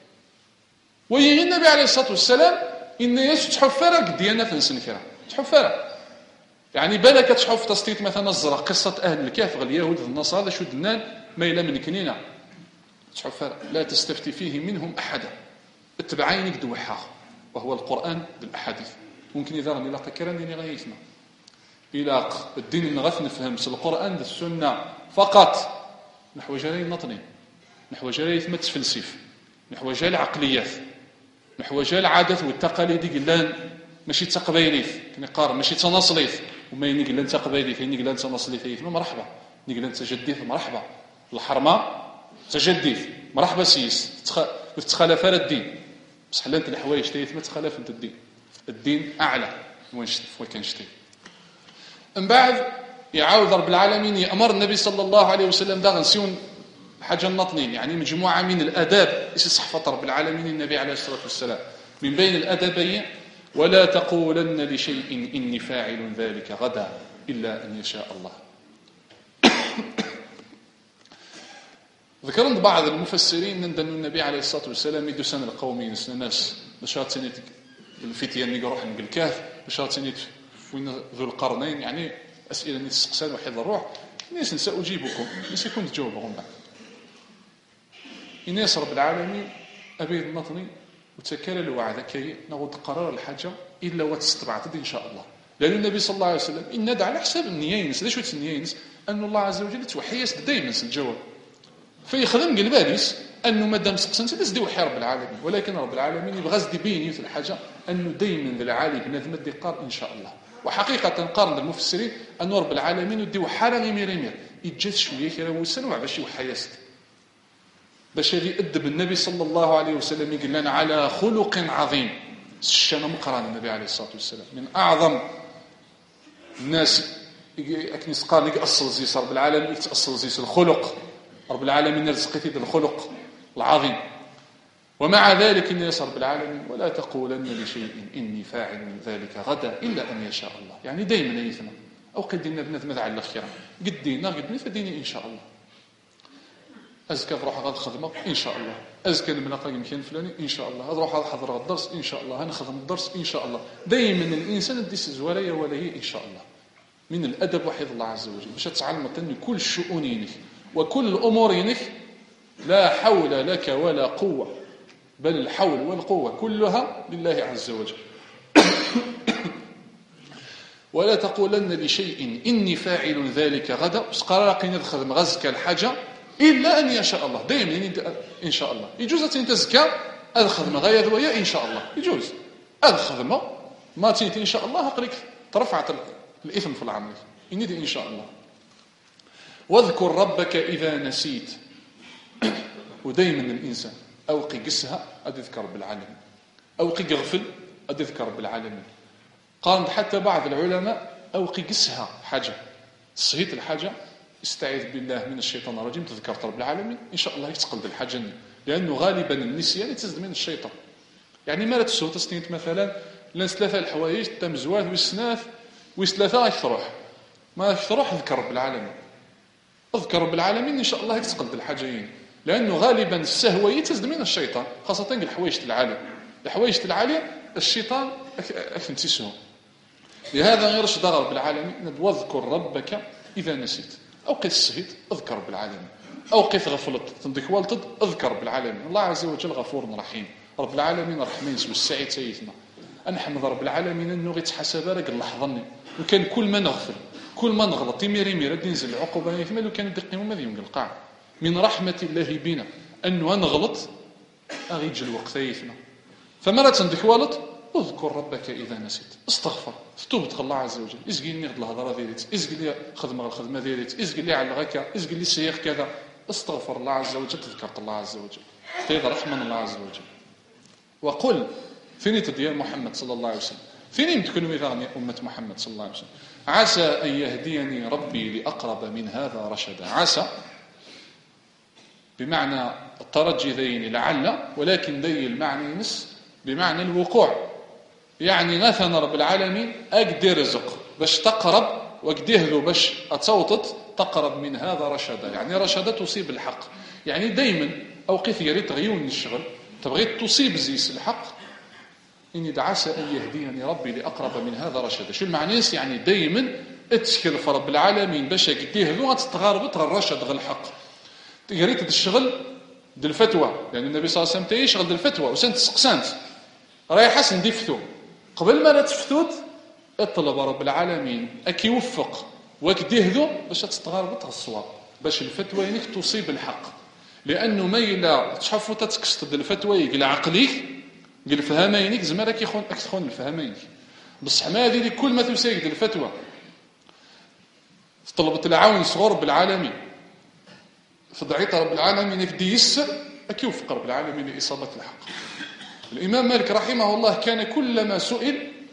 ويغي النبي عليه الصلاه والسلام ان ياس تحفره قد ديالنا في نسنكره تحفره يعني بالك تحف تسطيت مثلا الزرق قصه اهل الكهف اليهود والنصارى شو دنان ما الى من كنينه تحفره لا تستفتي فيه منهم احدا اتبعينك دوحها وهو القران بالاحاديث. ممكن اذا راني لاقي كراني غيثنا الى الدين نغث نفهم القران بالسنه فقط نحو جري نطني نحو جري ما تفلسف نحو جري العقليات نحو جري العادات والتقاليد قلان ماشي تقبيليث كنقار ماشي تناصليث وما يني قلان تقبيليث يني قلان تناصليث مرحبا ني قلان تجديث مرحبا الحرمه تجديث مرحبا سيس تخالف الدين بصح لانت الحوايج تايث ما تخالف انت الدين الدين اعلى وين كان شتي. من بعد يعاود رب العالمين يأمر النبي صلى الله عليه وسلم دا غنسيون حاجه نطنين، يعني مجموعه من الاداب ايش صحفه رب العالمين النبي عليه الصلاه والسلام. من بين الادبين: ولا تقولن لشيء اني فاعل ذلك غدا الا ان يشاء الله. ذكرت بعض المفسرين ان النبي عليه الصلاه والسلام يدوسن القومين الناس بشاتنيت الفتيان اللي يروح نقل الكهف بشاتنيت وين ذو القرنين، يعني اسئله اللي تسقسان وحيد الروح الناس ساجيبكم بس يكون تجاوبهم بعد. الناس رب العالمين ابي النطني وتكال الوعد كي نغض قرار الحاجه الا وتستبعد ان شاء الله. لان النبي صلى الله عليه وسلم ان ندعى على حساب النيينس. ليش هو النيينس؟ ان الله عز وجل توحيس دائما الجواب فيخدم قلباليس انه مادام سقسنت تزدي وحي رب العالمين. ولكن رب العالمين يبغى يزدي بيني في الحاجه انه دائما ذا العالي بنادم دي قار ان شاء الله. وحقيقه قارن المفسرين ان رب العالمين يدي وحاله غير غير يتجاز شويه كذا وسنوع باش يوحيست باش يأدب النبي صلى الله عليه وسلم يقول لنا على خلق عظيم. الشنا مقران النبي عليه الصلاه والسلام من اعظم الناس اكنيس قال لك اصل زيس رب العالمين يتاصل زيس الخلق. رب العالمين رزقتي الخلق العظيم. ومع ذلك إن يسر بالعالمين ولا تقولن لشيء إني فاعل ذلك غدا إلا أن يشاء الله. يعني دائما يثنى أو قدينا بنذمذ على الأخيرة قدينا قدني فديني إن شاء الله. أزكى روح غاد خدمة إن شاء الله. أزكى الملاقى يمكن فلاني إن شاء الله. هذا روح حضر الدرس إن شاء الله. أنا خدم الدرس إن شاء الله. دائما الإنسان ديس زوالية ولا هي إن شاء الله. من الأدب وحيد الله عز وجل باش تعلم أن كل شؤونينك وكل أمورينك لا حول لك ولا قوة، بل الحول والقوة كلها لله عز وجل. ولا تقولن لشيء إني فاعل ذلك غدا قرارك ندخل مغزك الحاجة إلا أن يشاء الله. دائما إن شاء الله يجوز أن تزكى أدخل مغايا ذويا إن شاء الله يجوز أدخل ما ما تنتي إن شاء الله أقريك ترفعت الإثم في العمل إني دي إن شاء الله. واذكر ربك إذا نسيت. ودائما الإنسان أوقي قسها أذكر رب العالمين أوقي غفل أذكر رب العالمين. قال حتى بعض العلماء أوقي قسها حاجة صهيت الحاجة استعيذ بالله من الشيطان الرجيم تذكر رب العالمين إن شاء الله يتقلد الحاجة دي. لأنه غالبا النسيان يتزد من الشيطان. يعني ما لا تسوى تستنيت مثلا لان ثلاثة الحوايج تم زواج والسناف وثلاثة يثروح ما يثروح اذكر رب العالمين اذكر رب العالمين إن شاء الله يتقلد الحاجين. لأنه غالبا السهوة يتزد من الشيطان خاصة الحوايج العالية. الحوايج العالية الشيطان أكنتسهم. لهذا غير شدار رب العالمين واذكر ربك إذا نسيت. أو قيت السهيد اذكر رب العالمين أو قيت غفلت تندك والتد اذكر رب العالمين. الله عز وجل غفور رحيم. رب العالمين رحمين والسعيد سيدنا أنحمد رب العالمين أنه غيتحسب رك اللحظة وكان كل ما نغفل كل ما نغلط يمير يمير ننزل العقوبة يثمل لو كان دقيقة ما يمكن القاع. من رحمة الله بنا أنه نغلط أغيج الوقت يثمل. فمرة تندك والد اذكر ربك إذا نسيت استغفر فتوبت الله عز وجل إزقل لي غد الهضرة ديالت إزقل لي خدمة الخدمة ديالت إزقل لي على غكا إزقل لي سيخ كذا استغفر الله عز وجل تذكرت الله عز وجل تيض رحمة الله عز وجل. وقل فيني ديال محمد صلى الله عليه وسلم فيني تكونوا إذا أمة محمد صلى الله عليه وسلم عسى أن يهديني ربي لأقرب من هذا رشدا. عسى بمعنى الترجي ذين لعل ولكن ذي المعنى نس بمعنى الوقوع. يعني مثلا رب العالمين أقدي رزق باش تقرب وقديه باش أتصوتت تقرب من هذا رشدا. يعني رشدا تصيب الحق. يعني دايما أوقيت يريد تغيون الشغل تبغي تصيب زيس الحق إني دعسى أن يهديني ربي لأقرب من هذا رشدا. شو المعنى؟ يعني دايما اتشكل في رب العالمين باش قديه ذو غتتغاربط غير الرشد غير الحق. يريد الشغل ديال الفتوى لأن النبي صلى الله عليه وسلم تيشغل ديال الفتوى وسنت سقسانت راهي حسن دي فتو قبل ما لا تفتوت اطلب رب العالمين اكي يوفق وكديه ذو باش تستغرب الصواب باش الفتوى ينك تصيب الحق. لانه ما الا تشوفوا تتكست ديال الفتوى يقل عقليك قال فهمينك زعما راك يخون اكثر الفهمينك بصح ما هذه كل ما تسايد ديال الفتوى طلبت العون صغور بالعالمين فدعيت رب العالمين يفدي يسر اكي يوفق رب العالمين لاصابه الحق. الإمام مالك رحمه الله كان كلما سئل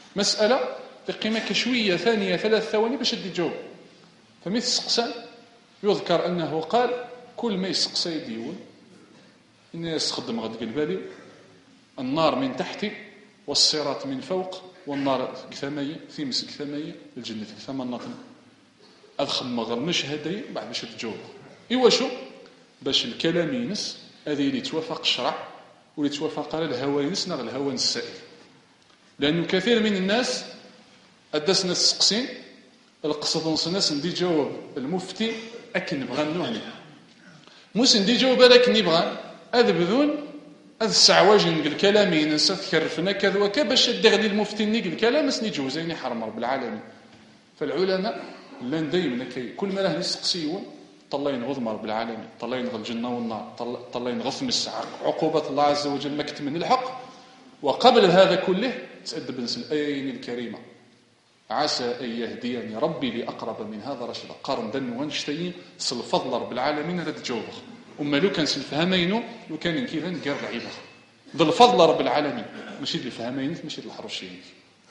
مسألة تقيمك شوية ثانية ثلاث ثواني باش تجاوب. فمثل السقسان يذكر أنه قال كل ما يسقسى يديون الناس تخدم غد قلبالي النار من تحتي والصراط من فوق والنار كثمية في مسك كثمية الجنة ثمانية أدخل مغر مش هدي بعد باش تجاوب. إيوا شو باش الكلام ينس هذه اللي توافق الشرع واللي توافق على الهوى ينس نغ الهوى السائل. لأنه كثير من الناس أدسنا السقسين القصد نصناس ندي جواب المفتي أكن نبغى نوعني موس ندي جواب لكن نبغى هذا بدون هذا السعواج نقول كلامي ننسى تكرفنا كذا وكا باش الدغلي المفتي نقول الكلام اسني جوزيني حرم رب العالمين. فالعلماء لان دايما كي كل ما له يسقسيون طلين غضم رب العالمين طلين غ الجنه والنار طلين غثم الساعه عقوبه الله عز وجل ما كتمن الحق. وقبل هذا كله تأدب نسل الآيين الكريمة عسى أن يهديني ربي لأقرب من هذا رشدا قارن دن وانشتين سل فضل رب العالمين رد جوبه أما لو كان سلفهمينو لو كان كذا نقرب عيبه ذل فضل رب العالمين ماشي الفهمين ماشي الحرشين.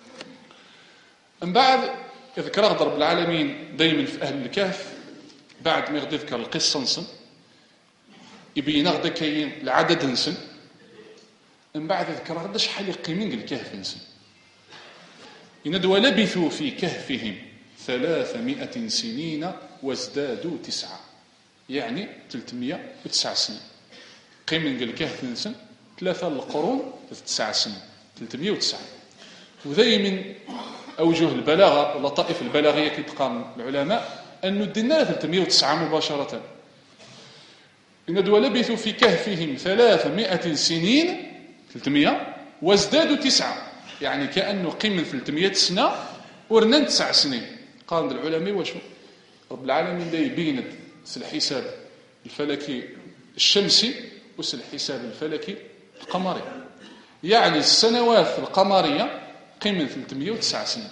من بعد يذكر رب العالمين دايما في أهل الكهف بعد ما يذكر القصة نسن يبين غدا كاين العدد نسن من بعد يذكر غدا شحال يقيمين الكهف نسن يندوا لبثوا في كهفهم ثلاثمائة سنين وازدادوا تسعة يعني ثلاثمائة وتسعة سنين. قيمين الكهف نسن ثلاثة القرون تسع سنين ثلاثمائة وتسعة. وذي من أوجه البلاغة واللطائف البلاغية كي تقام العلماء أنه دينا ثلاثمائة وتسعة مباشرة. يندوا لبثوا في كهفهم ثلاثمائة سنين ثلاثمائة وازدادوا تسعة يعني كأنه قيم من ثلاثمائة سنة ورنان تسع سنين. قال العلماء وشو رب العالمين دا يبين الحساب الفلكي الشمسي والحساب الفلكي القمري يعني السنوات القمرية قيم من ثلاثمائة وتسعة سنين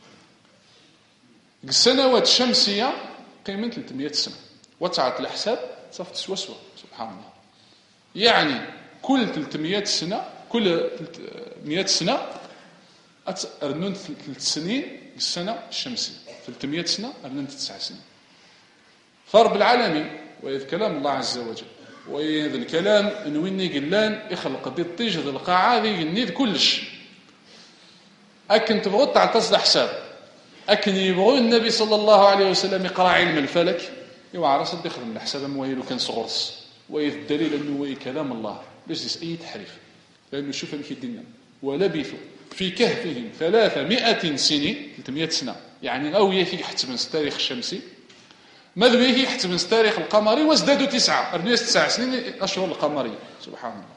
السنوات الشمسية قيم من ثلاثمائة سنة وتعط الحساب صفت سوسوة سبحان الله. يعني كل ثلاثمائة سنة كل مئة سنة أرنون ثلاث سنين السنة الشمسية ثلاثمائة سنة أرنون تسع سنين. فرب العالمين وإذ كلام الله عز وجل وإذ الكلام نويني قلان يخلق دي الطيج ذي القاعة ذي النيد كلش أكن تبغوا تعتصد حساب أكن يبغوا النبي صلى الله عليه وسلم يقرأ علم الفلك يوعى راسل دخل من الحساب مويل كان صغرس وإذ الدليل أنه وي كلام الله ليس أي تحريف لأنه شوف في الدنيا ولبثوا في كهفهم ثلاثمائة سنين ثلاثمائة سنة يعني أو يهي حتى من التاريخ الشمسي ماذا به حتى من التاريخ القمري وازدادوا تسعة أربعة تسع سنين أشهر القمرية سبحان الله.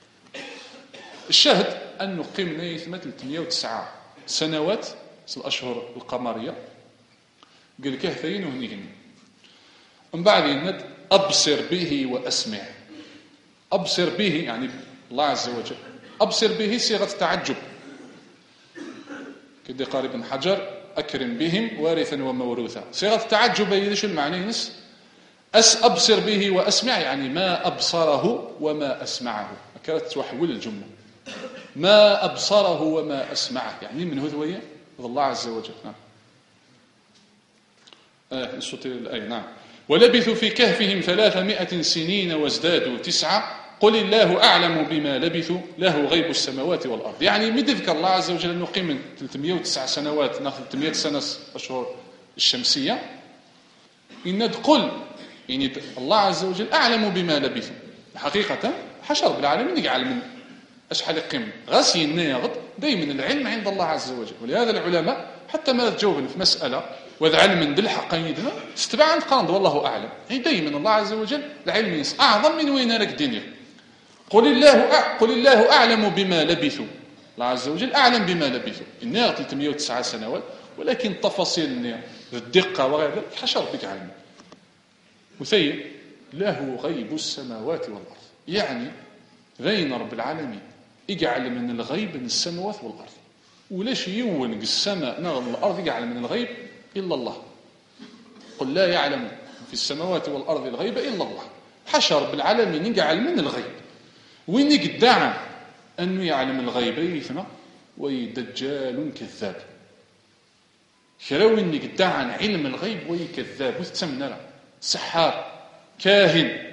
الشاهد أنه قمنا يثمة ثلاثمائة وتسعة سنوات الأشهر القمرية قال كهفين وهنيهن. من بعد يند أبصر به وأسمع. أبصر به يعني الله عز وجل أبصر به صيغة تعجب كده قارب بن حجر أكرم بهم وارثا وموروثا صيغة التعجب ايش المعنى ينس أس أبصر به وأسمع يعني ما أبصره وما أسمعه كانت تحول الجملة ما أبصره وما أسمعه يعني من هذوية الله عز وجل. نعم آه الصوت الآية. نعم ولبثوا في كهفهم ثلاثمائة سنين وازدادوا تسعة قل الله أعلم بما لبثوا له غيب السماوات والأرض. يعني مد ذكر الله عز وجل أنه قيم من ثلاثمائة وتسعة سنوات ناخذ ثلاثمائة سنة أشهر الشمسية إن قل يعني الله عز وجل أعلم بما لبثوا حقيقة حشر بالعالمين يجعل من أشحال قيم غاسي الناغض دايما العلم عند الله عز وجل. ولهذا العلماء حتى ما تجاوبن في مسألة وذا علم من دل حقيدنا استبع عند قاند والله أعلم يعني دايما الله عز وجل العلم ينس أعظم من وين لك دينير. قل الله قل الله أعلم بما لبثوا الله عز وجل أعلم بما لبثوا إنها ثلاثمائة وتسعة سنوات ولكن تفاصيل الدقة وغير ذلك حشر بك علم. وثيب له غيب السماوات والأرض يعني بين رب العالمين يجعل من الغيب من السماوات والأرض ولاش يونق السماء نغل الأرض يجعل من الغيب إلا الله. قل لا يعلم في السماوات والأرض الغيب إلا الله حشر بالعالمين يجعل من الغيب وين يدعى أنه يعلم الغيب يثنى ويدجال كذاب. كراوي اللي قدع عن علم الغيب وي كذاب وتسمنا سحار كاهن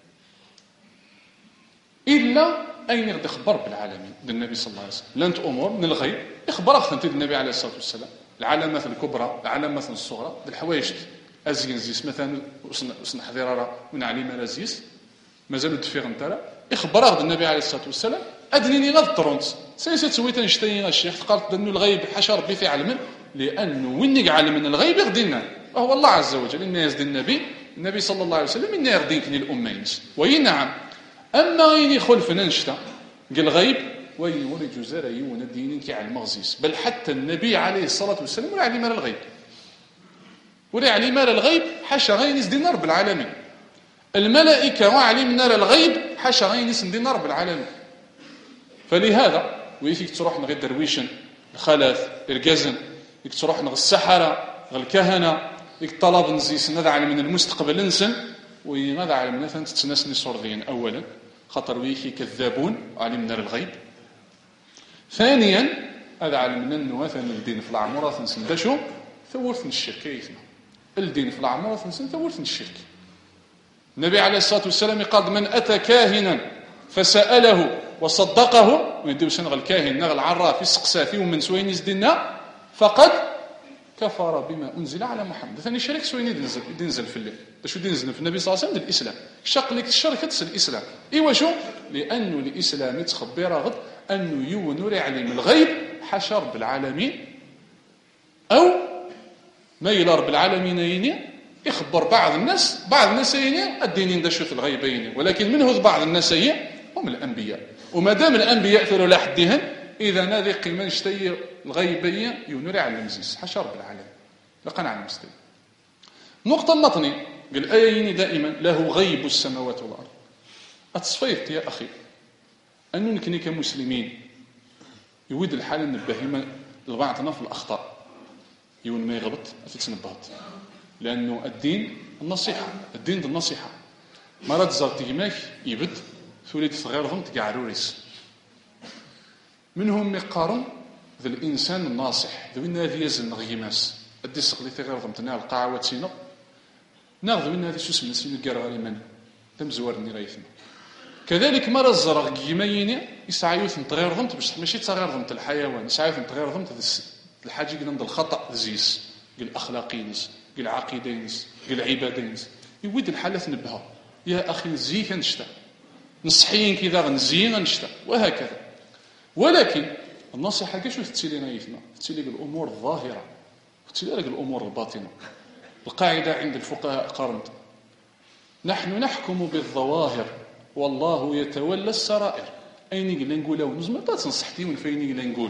إلا أين يغدي خبر بالعالمين النبي صلى الله عليه وسلم. لانت أمور من الغيب إخبار أخذت النبي عليه الصلاة والسلام، العلامات الكبرى العلامات الصغرى الحوايج أزين زيس مثلا وسن حضيرة من عليم رازيس مازالوا تفيغ نتالا إخبار أخذ النبي عليه الصلاة والسلام أدنيني غاد الطرونت سيسا تسوي تنشتين الشيخ قالت أنه الغيب حاشا ربي في علم لأنه وين يعلم من الغيب يغدينا وهو الله عز وجل. إن يزد النبي النبي صلى الله عليه وسلم إن يغديك للأمينس وي نعم. أما غين يخلف ننشتا قال غيب وين ورج زرعي وندينين كي على المغزيس، بل حتى النبي عليه الصلاة والسلام ولا علم الغيب ولا علم الغيب حاشا غين يزدين رب العالمين. الملائكة وعلمنا الغيب حاشا غين يزدين رب العالمين. فلهذا ويفيك تروح نغير درويشن الخلاث الرجازن يك تروح نغ السحرة غ الكهنة يك طلب نزيس ندعى من المستقبل انسن وينادى على مثلا تتناسني صورذين اولا خطر ويكي كذابون علمنا الغيب. ثانيا هذا علمنا انه مثلا الدين في العمره تنسن داشو ثورث الشرك يسمى الدين في العمره تنسن ثورث الشرك. النبي عليه الصلاه والسلام قال من اتى كاهنا فساله وصدقه ويديو سنغ الكاهن نغ العراف يسقسا فيه ومن سوين يزدنا فقد كفر بما انزل على محمد. ثاني شرك سوين ينزل ينزل في الليل باش ينزل في النبي صلى الله عليه وسلم الاسلام شق لك الشركه تسل الاسلام ايوا شو لانه الاسلام يتخبر غد انه يونور علم الغيب حشر بالعالمين او ما يلار بالعالمين يني يخبر بعض الناس بعض الناس يني الدينين دشوا في الغيبين ولكن منه بعض الناس هم الانبياء. وما دام الانبياء ثلوا لا حدهن اذا نادي قيمه نشتي الغيبيه يونور على المزيس حشر بالعالم لقنا على المستوى. نقطه النطني قال ايين دائما له غيب السماوات والارض. اتصفيت يا اخي انه نكني كمسلمين يود الحال نبهيما لبعضنا في الاخطاء يون ما يغلط تتنبهت لانه الدين النصيحه الدين النصيحه مرات زرت يماك يبد ثوليت صغيرهم تقعروريس منهم مقارن ذا الانسان الناصح ذوين هذه يزن غيماس ادي سقلي غيرهم تنال القاعه سينا ناخذ من هذه سوس من سينو كار من تم زوارني رايثنا. كذلك مرة الزرق جيميني يسعيوث نتغيرهم باش ماشي تغيرهم الحيوان يسعيوث نتغيرهم الحاجه قلنا الخطا زيس قال اخلاقينس قال عقيدينس قال عبادينس يود الحالات نبها يا اخي نزي كنشتا نصحيين كذا غنزيين غنشتا وهكذا. ولكن النصيحه كاش تتسيلي نايفنا تتسيلي الامور الظاهره تتسيلي الامور الباطنه. القاعده عند الفقهاء قرنت نحن نحكم بالظواهر والله يتولى السرائر. اين قلنا نقولوا نزمطات نصحتي من فين قلنا نقول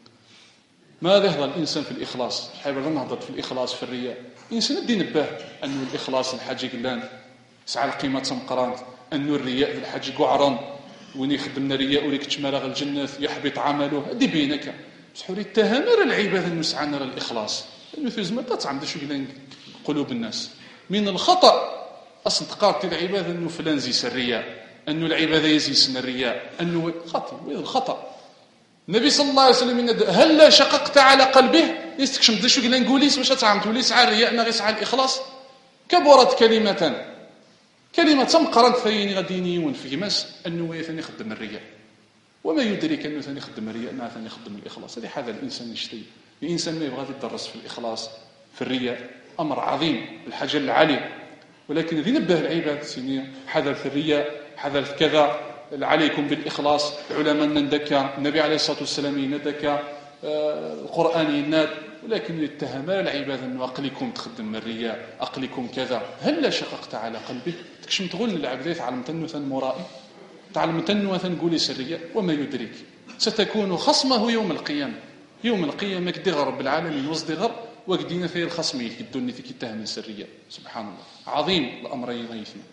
ماذا يهضر الانسان في الاخلاص حيب غنهضر في الاخلاص في الرياء انسان الدين باه انه الاخلاص الحاج قلان سعى القيمه تمقران انه الرياء الحاج قعران وين يخدمنا رياء وليك تشمرغ الجنه يحبط عمله هذه بينك بصح ريت تهمر العباده نسعى نرى الاخلاص انه في زمطات عند شو قلان قلوب الناس من الخطا اصلا تقارت العباده انه فلان زي الرياء انه العباده يزيسن الرياء انه خطا الخطا. النبي صلى الله عليه وسلم هل شققت على قلبه يستكشم دشو قلنا نقوليس واش تعمت ولي سعى الرياء نغي سعى الاخلاص كبرت كلمه كلمه تمقرنت فين غادينيون في ماس انه ثاني يخدم الرياء وما يدرك انه ثاني يخدم الرياء ما ثاني يخدم الاخلاص. هذه حاجه الانسان يشتي الانسان ما يبغى يدرس في الاخلاص في الرياء امر عظيم الحاجه العاليه ولكن ذي نبه العباد سنيه حذر في الرياء حذر كذا عليكم بالإخلاص. العلماء ندكا النبي عليه الصلاة والسلام ندكا القرآن يناد ولكن يتهم العباد أنه أقلكم تخدم الرياء أقلكم كذا. هل لا شققت على قلبه تكشم تقول للعبد تعلم تنو ثن مرائي تعلم تنو ثن قولي سرية وما يدرك ستكون خصمه يوم القيامة. يوم القيامة كدي رب العالمين وصدغر وكدينا في الخصم يكدوني في كتهم سرية. سبحان الله عظيم الأمر يضيفنا.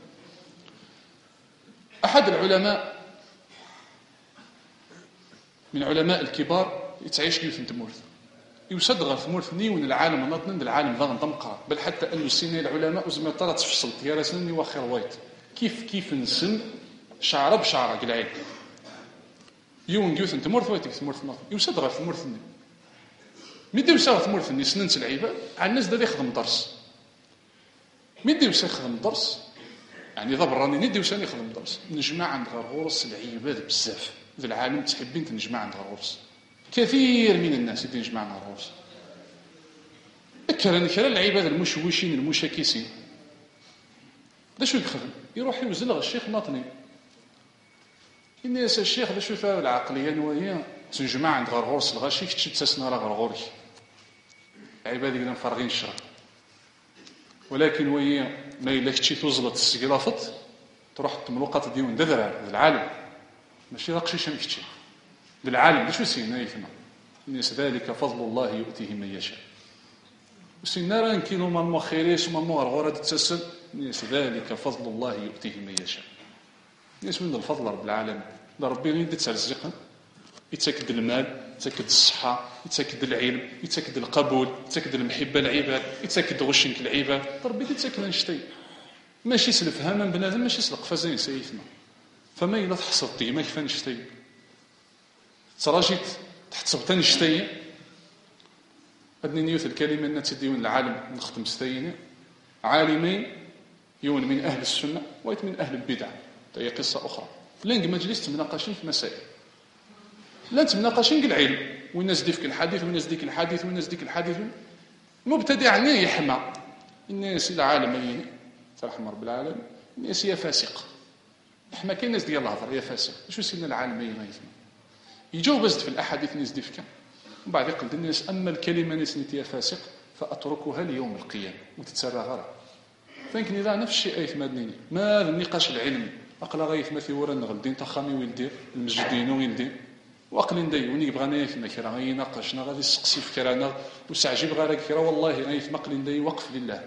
أحد العلماء من علماء الكبار يتعيش كيف تمورث يصدغ ثمورث نيون العالم نطن العالم ذا نطمقها بل حتى أن السنة العلماء وزما ترى تفصلت يا رسلني واخر وايت كيف كيف نسن شعر بشعر قلعين يون جيوث تمورث ويتك تمورث ناط يوسد غير تمورثني ميدي وسا تمورثني سننت العيبه على الناس دا يخدم درس ميدي وسا يخدم درس يعني ضرب راني ندي وسا يخدم درس نجمع عند غرغورس العيبات بزاف في العالم تحبين تنجمع عند غرغورس كثير من الناس يدي يجمع عند غرغورس اكرا كرا العباد المشوشين المشاكسين دا شو يخدم يروح يوزلغ الشيخ ناطني الناس الشيخ دا شو فاهم العقليه نوايا تنجمع عند غرغورس الغاشي كتشد تسنا راه غرغوري عباد يقولون فارغين الشر ولكن وهي ما الا كتشي توزلت السقلافط تروح التملوقات ديون دذرة العالم ماشي غاقشي شم كتشي بالعالم دا شو سينا يفنا الناس ذلك فضل الله يؤتيه من يشاء وسينا راه كاينو مامو خيريس ومامو غرغوره تتسسل الناس ذلك فضل الله يؤتيه من يشاء الناس من الفضل رب العالمين دا ربي غير ترزقا يتاكد المال يتاكد الصحه يتاكد العلم يتاكد القبول يتاكد المحبه العباد يتاكد غشنك العباد ربي يتاكد نشتي ماشي سلف هما بنادم ماشي سلق فزين سيفنا فما الا تحصل ديما كيف نشتي تراجيت تحسب تنشتي ادني نيوث الكلمه ان تديون العالم نخدم ستين عالمين يون من اهل السنه ويت من اهل البدع هي قصه اخرى لانك مجلس مناقشين في مسائل لا تمناقشين العلم والناس ديك الحديث والناس ديك الحديث والناس ديك الحديث مبتدع ليه يحمى الناس العالمين ترحم رب العالمين الناس هي فاسق يحمى كاين الناس ديال الهضر هي فاسق شو سينا العالمين غيثنا يجاوب بزد في الاحاديث ناس ديفك ومن بعد يقول الناس اما الكلمه ناس نتيا فاسق فاتركها ليوم القيامه وتتسرى غير فيمكن اذا نفس الشيء ايث مادنيني ما النقاش العلمي اقلا غيث ما في ورا نغلدين تخامي ويلدي المسجدين ويلدي واقل ندي وني بغانا يفما كرا غي ناقشنا غادي نسقسي في كرانا وسعجب غير كرا والله غي في مقل ندي وقف لله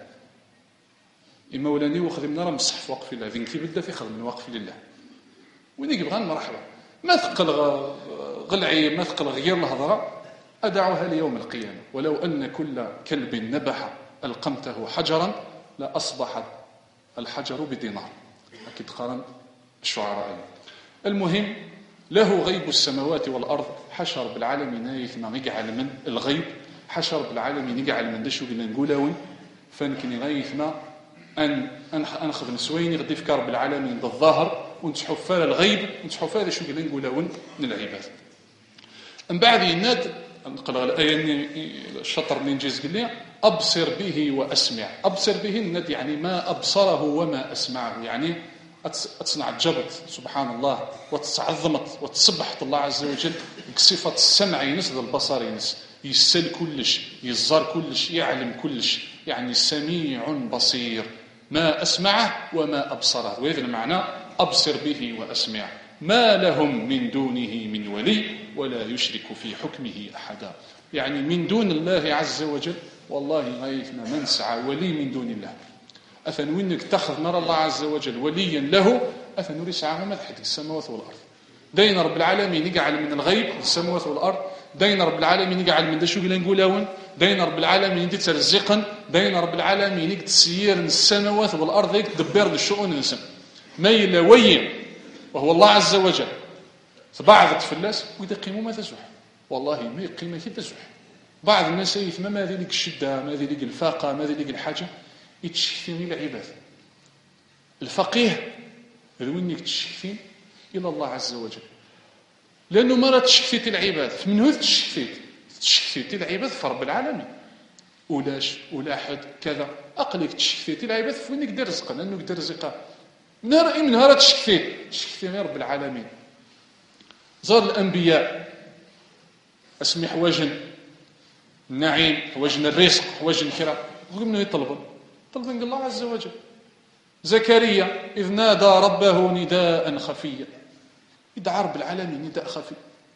اما ولاني وخدمنا راه مصح في وقف لله فين كي بدا في خدم وقف لله وني بغا مرحبا ما ثقل غلعي ما ثقل غير الهضره ادعوها ليوم القيامه ولو ان كل كلب نبح القمته حجرا لاصبح الحجر بدينار اكيد قارن الشعراء المهم له غيب السماوات والأرض حشر بالعالمين يثنى يقعل من الغيب حشر بالعالمين يقعل من دشو قلنا نقولون فانكني غيثنا أن أنخذ نسويني غدي فكار بالعالمين ضد الظاهر ونتحف فال الغيب ونتحف فال شو قلنا نقولون من العباد من بعد يناد نقرأ الآية الشطر من جيز قل لي أبصر به وأسمع أبصر به الند يعني ما أبصره وما أسمعه يعني أتصنع الجبت سبحان الله وتعظمت وتسبحت الله عز وجل بصفة السمع ينس البصر ينس يسل كلش يزار كلش يعلم كلش يعني سميع بصير ما أسمعه وما أبصره وهذا المعنى أبصر به وأسمع ما لهم من دونه من ولي ولا يشرك في حكمه أحدا يعني من دون الله عز وجل والله غايثنا من سعى ولي من دون الله أفنوينك تأخذ نرى الله عز وجل وليا له أفنوري سعاه مدحك السماوات والأرض دين رب العالمين يقعل من الغيب السماوات والأرض دين رب العالمين يقعل من دشو قلنا نقولون دين رب العالمين يدي ترزقا دين رب العالمين يقد تسيير السماوات والأرض يقد دبير للشؤون الإنسان ما يلوين وهو الله عز وجل بعض الفلاس وإذا قيموا ما تزح والله ما يقيم كي تزح بعض الناس يفهم ما ذلك الشدة ما ذلك الفاقة ما ذلك الحاجة يتشكفين العباد الفقيه وينك تشكفين إلى الله عز وجل لأنه ما تشكفيت العباد من هو تشكفيت تشكفيت العباد في رب العالمين ولاش ولا حد كذا أقلك تشكفيت العباد في وينك دير رزقا لأنه دير رزقا من هنا من هنا تشكفيت تشكفي غير رب العالمين زار الأنبياء اسمي حواجن النعيم حواجن الرزق حواجن الكرام ومنه يطلبون طلبن الله عز وجل زكريا إذ نادى ربه نداء خفيا يدعى رب العالمين نداء خفي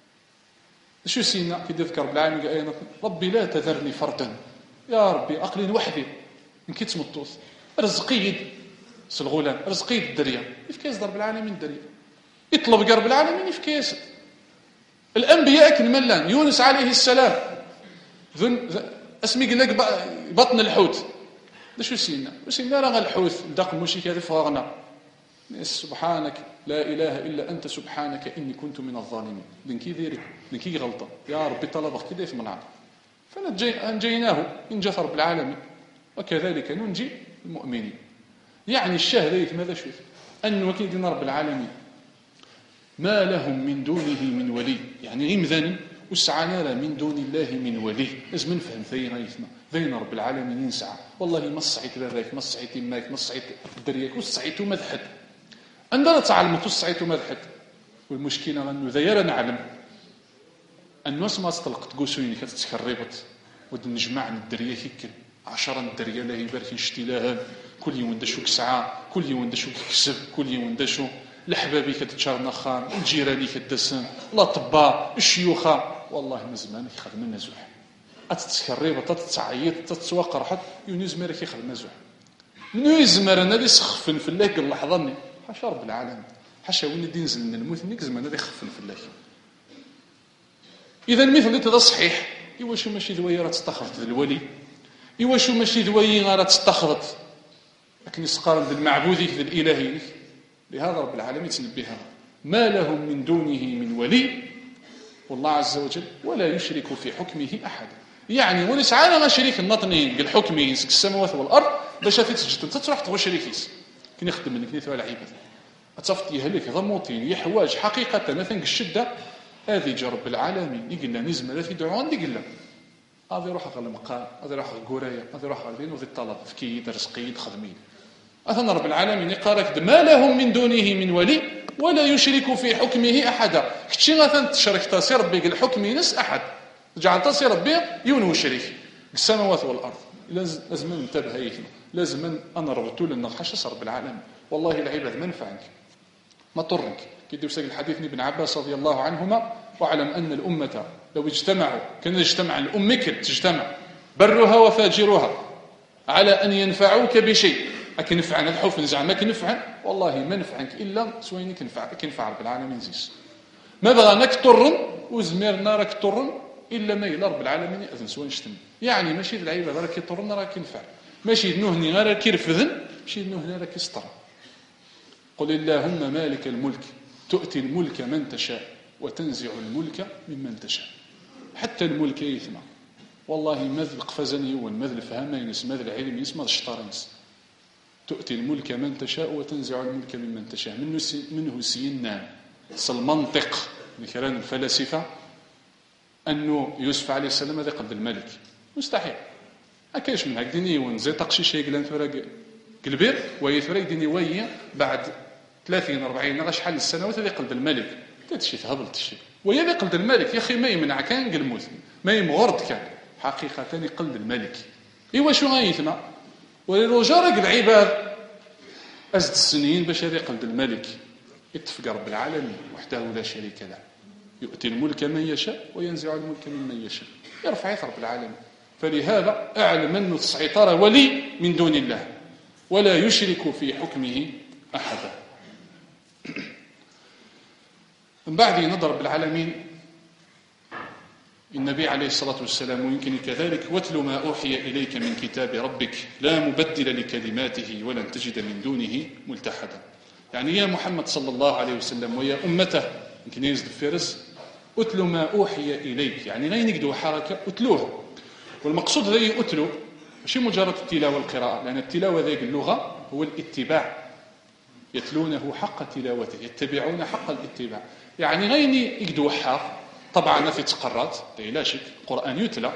شو سينا كي يذكر رب العالمين قال ربي لا تذرني فردا يا ربي أقلين وحدي من كي تمطوث رزقيد الغلام رزقيد الدريا يفكيس رب العالمين الدريا يطلب رب العالمين يفكيس الأنبياء كن ملان يونس عليه السلام ذن اسمي قال لك بطن الحوت ده شو سينا وسينا راه الحوت داق المشيك هذا فارنا سبحانك لا إله إلا أنت سبحانك إني كنت من الظالمين. لنكي ذيري لنكي غلطة يا ربي طلبك كده في منعم فنجيناه إن جثر رب العالمين وكذلك ننجي المؤمنين. يعني الشاهد ماذا شوف أن وكيدنا رب العالمين ما لهم من دونه من ولي، يعني إمذن وسعنا من دون الله من ولي. لازم نفهم ذي غيثنا ذين رب العالمين ينسعى والله ما صعيت باباك ما صعيت ماك ما صعيت درياك وصعيت مذحت أننا تعلمت وصعيت مذحت. والمشكلة أنه ذا نعلم أنه ما استلقت قوسوين كتتكربت ودنجمع الدريا هيك عشرة الدريا لا يبارك نشتي كل يوم ندشو كسعة كل يوم ندشو كسب كل يوم ندشو الحبابي كتشار نخان الجيراني كدسن الأطباء الشيوخة والله مزمان يخدم النزوح أتتكرب تتعيط تتسواق راحت يونيزمر كيخدم النزوح منو يزمر انا اللي سخفن في الله قال لحظني حاشا رب العالمين حاشا وين دي نزل من الموت نيك زمان اللي يخفن في الله. اذا المثل اللي تدا صحيح ايواشو ماشي ذويه راه تستخلط الولي ايواشو ماشي ذويه راه تستخلط لكن يسقارن بالمعبودي ذي الالهي. لهذا رب العالمين تنبهها ما لهم من دونه من ولي والله عز وجل ولا يشرك في حكمه احد. يعني وليس عالم شريك النطنين بالحكم ينسك السماوات والارض باش تسجد انت تروح تغو شريكيس كي يخدم لك نيت على عباد اتفت يهلك ضموطين يحواج حقيقه مثلا الشده هذه جا رب العالمين يقول لنا نزم لا في دعوان يقول لنا هذه روح على المقام هذه روح القرايه هذه روح على وذي الطلب في كيد رزقيد خدمين. اثنى رب العالمين يقارك ما لهم من دونه من ولي ولا يشرك في حكمه احدا. كتشي مثلا تشرك تصير ربي الحكم ينس احد جعل تصير ربي يونو شريك السماوات والارض. لازم ننتبه هيثم لازم انا ربطوا لنا حشا رب العالمين والله العباد ما نفعنك ما طرنك كي يدير ساق الحديث ابن عباس رضي الله عنهما واعلم ان الامه لو اجتمعوا كان يجتمع الامه تجتمع برها وفاجرها على ان ينفعوك بشيء لكن نفعنا الحوف نزع ما كنفعا والله ما نفعنك الا سويني كنفع كنفع رب العالمين زيس ما بغاناك طرن وزميرنا راك طرن الا ما الى رب العالمين ياذن سوى نشتم. يعني ماشي العيبه راه كيطرن راه كينفع ماشي نهني غير كيرفذن ماشي نهني راه كيسطر. قل اللهم مالك الملك تؤتي الملك من تشاء وتنزع الملك ممن تشاء. حتى الملك يثمى والله ماذ القفزني هو ماذ الفهم ينس ماذ العلم ينس ماذ الشطار ينس. تؤتي الملك من تشاء وتنزع الملك ممن تشاء. منه سي منه سينا المنطق لكلام الفلاسفه انه يوسف عليه السلام هذا قد الملك مستحيل ما كاينش من هكا ديني ونزي طقشي شي قلان ثورا كبير وهي ثورا ديني وهي بعد ثلاثين أربعين غا شحال السنوات هذه قلب الملك تاتشي تهبلت الشيء وهي اللي قلب الملك يا اخي ما يمنع كان قلموت ما يمغرد كان حقيقه قلب الملك. ايوا شو غايثنا ولرجاء العباد ازد السنين باش هذه قلب الملك اتفق رب العالمين وحده لا شريك له يؤتي الملك من يشاء وينزع الملك ممن يشاء يرفع رب العالمين. فلهذا اعلم انه السيطره ولي من دون الله ولا يشرك في حكمه احدا. من بعد نضرب العالمين النبي عليه الصلاة والسلام ويمكن كذلك واتل ما أوحي إليك من كتاب ربك لا مبدل لكلماته ولن تجد من دونه ملتحدا. يعني يا محمد صلى الله عليه وسلم ويا أمته يمكن يزد الفرس أتل ما أوحي إليك يعني غير نقدوا حركة أتلوه. والمقصود ذي أتلو ماشي مجرد التلاوة والقراءة لأن التلاوة ذي اللغة هو الاتباع يتلونه حق تلاوته يتبعون حق الاتباع. يعني غير يقدوا حاف طبعا في تقرات لا شك القرآن يتلى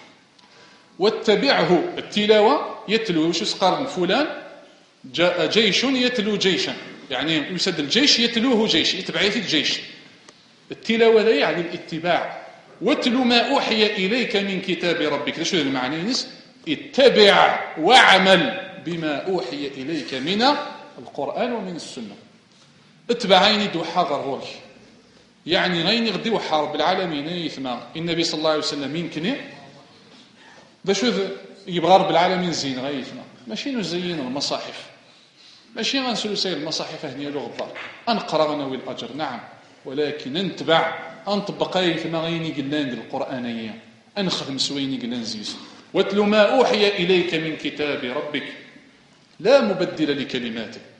واتبعه التلاوة يتلو وش سقر فلان جاء جيش يتلو جيشا يعني يسد الجيش يتلوه جيش يتبعيه الجيش. التلاوة ذي يعني الاتباع. واتلو ما أوحي إليك من كتاب ربك شو المعنى نس اتبع واعمل بما أوحي إليك من القرآن ومن السنة. اتبعيني دو حاضر هورك يعني غيني غدي وحارب العالمين يثمى النبي صلى الله عليه وسلم يمكن باش يبغى رب العالمين زين غيثمى ماشي نزين المصاحف ماشي غنسلو سير المصاحف هنيه له غضار انقرا غنوي الاجر نعم ولكن نتبع انطبق يثمى غيني قلان القرانيه انخدم سويني قلان زيز. واتلو ما اوحي اليك من كتاب ربك لا مبدل لكلماته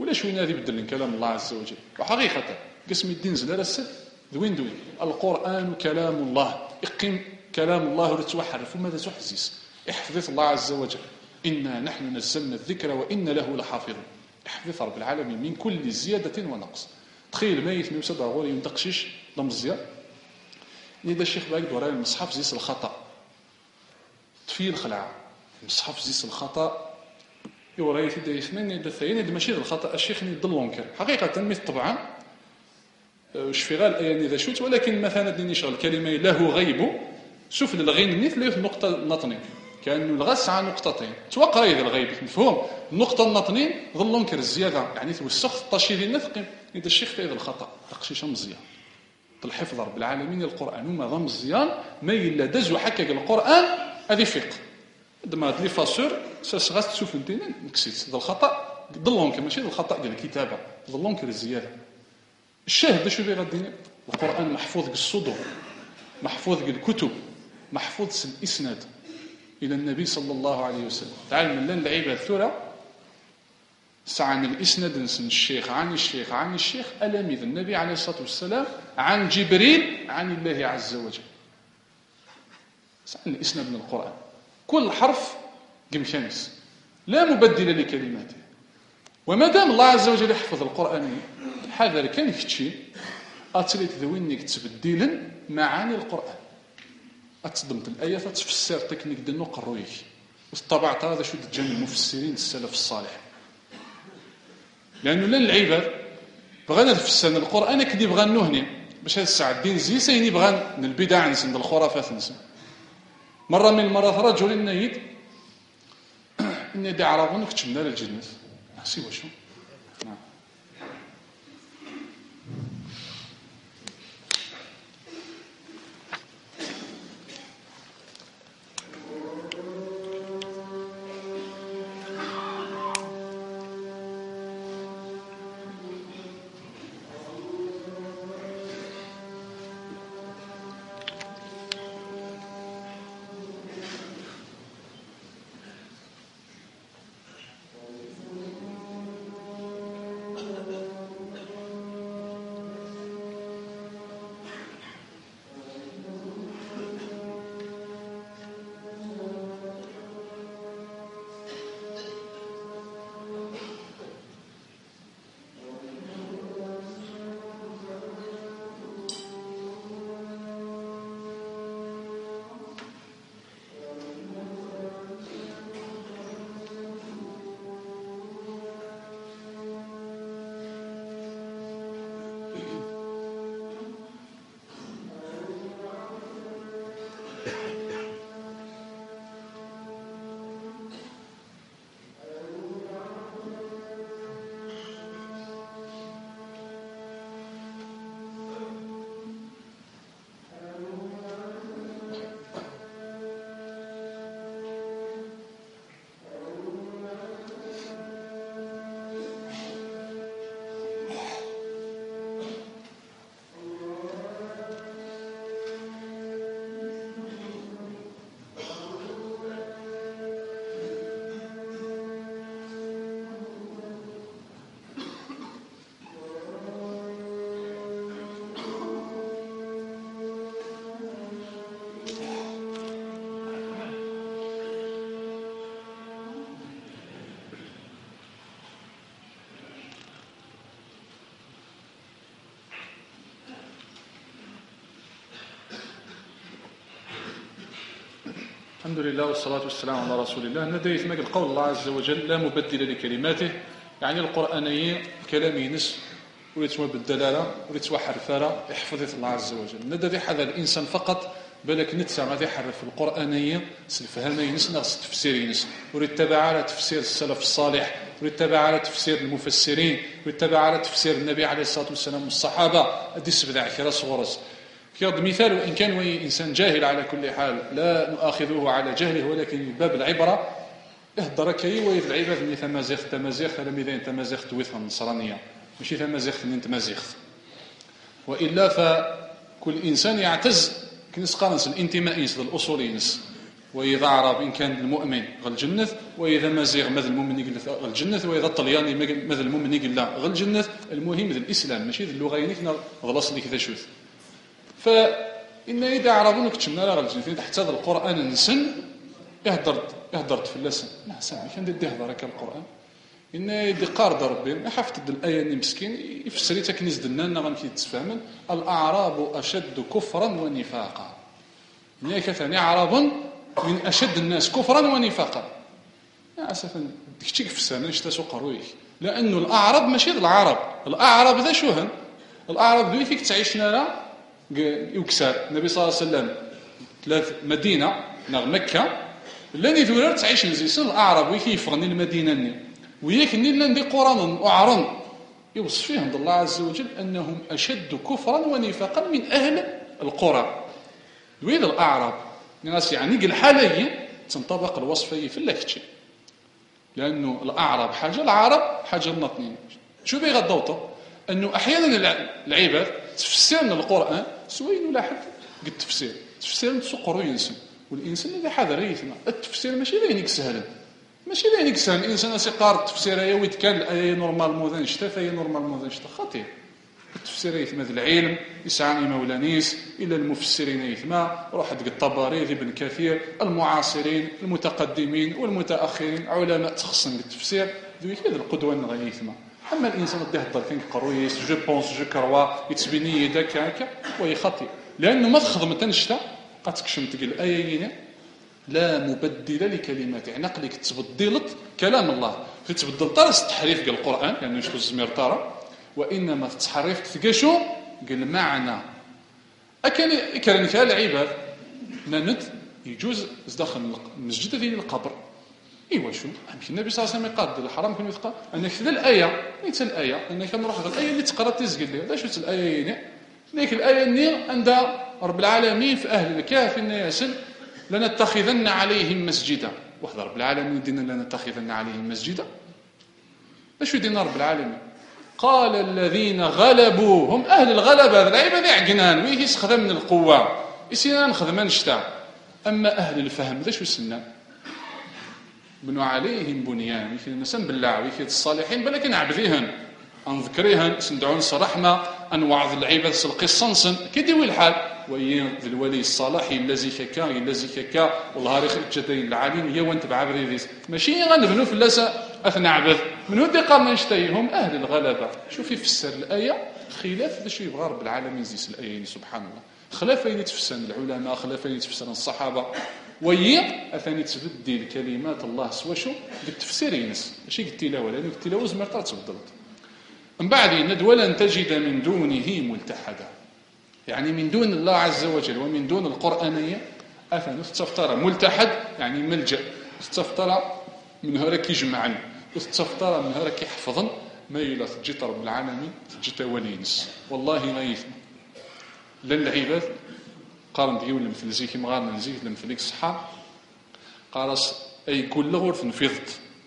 ولا شوين هذه بدل كلام الله عز وجل وحقيقة قسم الدين زلال السد دوين دوين القرآن كلام الله اقيم كلام الله ورتوحرف وماذا تحزيز احفظ الله عز وجل إنا نحن نزلنا الذكر وإنا له لحافظون احفظ رب العالمين من كل زيادة ونقص تخيل ميت ميوسد غوري يندقشيش ضمزيا إذا الشيخ باقد وراء المصحف زيس الخطأ تفي الخلع المصحف زيس الخطأ يوراي في دا يثنين يدا ثاني يدا ماشي الخطأ الشيخ يضلونكر حقيقة مثل طبعا اشفغال أيان إذا شوت ولكن مثلا ديني شغل كلمة له غيب شوف للغين نيت له النقطة النطنين كأنه الغس عن نقطتين توقع إذا الغيب مفهوم النقطة النطنين ظلونكر الزيادة يعني توسخ الطشيد النثقين إذا الشيخ إذا الخطأ تقشيش مزيان الحفظ رب العالمين القرآن وما ضم مزيان ما إلا دز وحكك القرآن هذه فقه عندما هاد لي فاسور ساسغاس تشوف انتينا نكسيت ذا الخطأ ضلونك ماشي ذا الخطأ ديال الكتابة ضلونك الزيادة الشاهد شو بي غادي القرآن محفوظ بالصدور محفوظ بالكتب محفوظ الإسناد إلى النبي صلى الله عليه وسلم تعال من لن العباد ثورة عن الإسناد نسن الشيخ عن الشيخ عن الشيخ ألامذ النبي عليه الصلاة والسلام عن جبريل عن الله عز وجل عن الإسناد من القرآن كل حرف قمشانس لا مبدل لكلماته وما دام الله عز وجل يحفظ القرآن حذر كان يكتشي أتريد ذوينك تبديلا معاني القرآن أتصدمت الآية فتفسر تكنيك دنو قرويك وطبعت هذا شو تجمع المفسرين السلف الصالح لأنه لن العباد بغانا نفسر القرآن كدي بغا نهني باش هذا الساعة الدين زي سيني بغا البدع نسن الخرافات نسن مرة من المرات رجل النيد إني دي عربون وكتشمنا للجنة سيوا شو نعم الحمد لله والصلاة والسلام على رسول الله. نديت ماك القول الله عز وجل لا مبدل لكلماته، يعني القرآنية كلام ينس وليتوا بالدلالة وليتوا حرفارة يحفظ الله عز وجل. ندى هذا الإنسان فقط بالك نتسع غادي يحرف القرآنية سلفهم ينس نغس تفسير ينس ويتبع على تفسير السلف الصالح ويتبع على تفسير المفسرين ويتبع على تفسير النبي عليه الصلاة والسلام والصحابة. أدي سبدع كراس غرس كيض مثال، وإن كان إنسان جاهل على كل حال لا نؤاخذه على جهله، ولكن باب العبرة اهدر كي ويذ العباد من تمازيخ تمازيخ لم إذا تمازيخ تويثها النصرانية ماشي تمازيخ من تمازيخ، وإلا فكل إنسان يعتز كنس قارنس الانتماء ينس الأصول ينس وإذا عرب إن كان المؤمن غل الجنة، وإذا مازيغ ماذا المؤمن يقول غل الجنة، وإذا الطلياني ماذا المؤمن يقول لا غل الجنة. المهم ذا الإسلام ماشي ذا اللغين كنا غلاص لك ذا شوث. فإن إذا عربون كتشمنا لا غل الجنة حتى هذا القرآن نسن يهدر يهدر في اللسان لا سامي كان دي يهدر هكا القرآن إن يدي قارد ربي حفظ الآية اللي مسكين يفسريتها كنيز دنانا غنكي تفهمن الأعراب أشد كفرا ونفاقا. نيك ثاني عرب من أشد الناس كفرا ونفاقا. يا أسفا ديك في السنة اشتاسو قرويك لأنه الأعراب ماشي العرب. الأعراب ذا شوهن الأعراب ذو فيك تعيشنا لا يكسر النبي صلى الله عليه وسلم ثلاث مدينة نغ مكة لاني ذولار تعيش نزيسن الأعراب ويكيف غني المدينة ني وياك ني لندي قران أعرن يوصف فيهم الله عز وجل أنهم أشد كفرا ونفاقا من أهل القرى. وإذا الأعراب ناس يعني الحالية تنطبق الوصفية في اللكتشي لأنه الأعراب حاجة العرب حاجة النطنين. شو بيغا الضوطة أنه أحيانا العباد تفسيرنا القرآن سوين ولا حد قد تفسير تفسير تسقرو ينسن والإنسان اللي حذر يثنى التفسير ماشي لينك سهلا ماشي لينك سهل. الإنسان سيقار التفسير يا ويد كان الآية نورمال موذن شتا فهي نورمال موذن شتا خطير. التفسير يثمى العلم يسعاني مولانيس إلى المفسرين يثمى روح دق الطبري ابن كثير المعاصرين المتقدمين والمتأخرين علماء تخصن بالتفسير ذوي كذا القدوة نغي يثمى. أما الإنسان اللي يهضر كان قرويس جو بونس جو كروا يتبيني يدك هكا ويخطي لأنه ما تخدم تنشتا قد تكشمت الآية لا مبدل لكلمات يعني نقلك تبدلت كلام الله في تبدل طرس تحريف قال القرآن يعني مش الزمير طارة وإنما تحريف تلقى قال معنى أكن كان كان العباد نند يجوز داخل المسجد ذي القبر إيوا شو يمكن النبي صلى الله عليه وسلم قال الحرام كان يتقال أن كذا الآية نيت الآية أن كان نروح الآية اللي تقرأ تزقل لي هذا شو الآية يعني ذيك الآية اللي عند رب العالمين في أهل الكهف إن يسل لنتخذن عليهم مسجدا وحده رب العالمين دينا لنتخذن عليهم مسجدا. ايش يدينا رب العالمين؟ قال الذين غلبوا هم أهل الغلبة العباد يعقنان ويه يسخذ من القوة يسينا نخدمان شتاع. أما أهل الفهم ذا شو سنة بنوا عليهم بنيان ويكي نسن بالله ويكي الصالحين بلكن عبديهن أنذكريهن سندعون صرحمة أنواع العباد سلقصنصن كديوي الحال وين ذي الولي الصالحي الذي ككا الذي ككا والله ريخ الجدين العالم هي وانت بعبري ذيس ماشي غنبنوا في اللسا أثنى عبد من ودي قام نشتيهم أهل الغلبة. شوفي فسر الآية خلاف ذا شو يبغى رب العالمين زيس الآية سبحان الله خلاف أين تفسر العلماء خلاف أين تفسر الصحابة وهي أثني تبدل كلمات الله سوا شو بالتفسير ينس ماشي التلاوة لأنه التلاوة زمرتها تبدلت من بعد ند ولن تجد من دونه ملتحدا يعني من دون الله عز وجل ومن دون القرآنية أثني تفترى ملتحد يعني ملجأ تفترى من هراك يجمعن تفترى من هراك يحفظن ما يلا تجيت رب العالمين تجيت ولينس والله ما يثم لن العباد قارن ديول المفلزي كي مغارنا نزيه المفليك صحة قارس أي كل غرف نفضت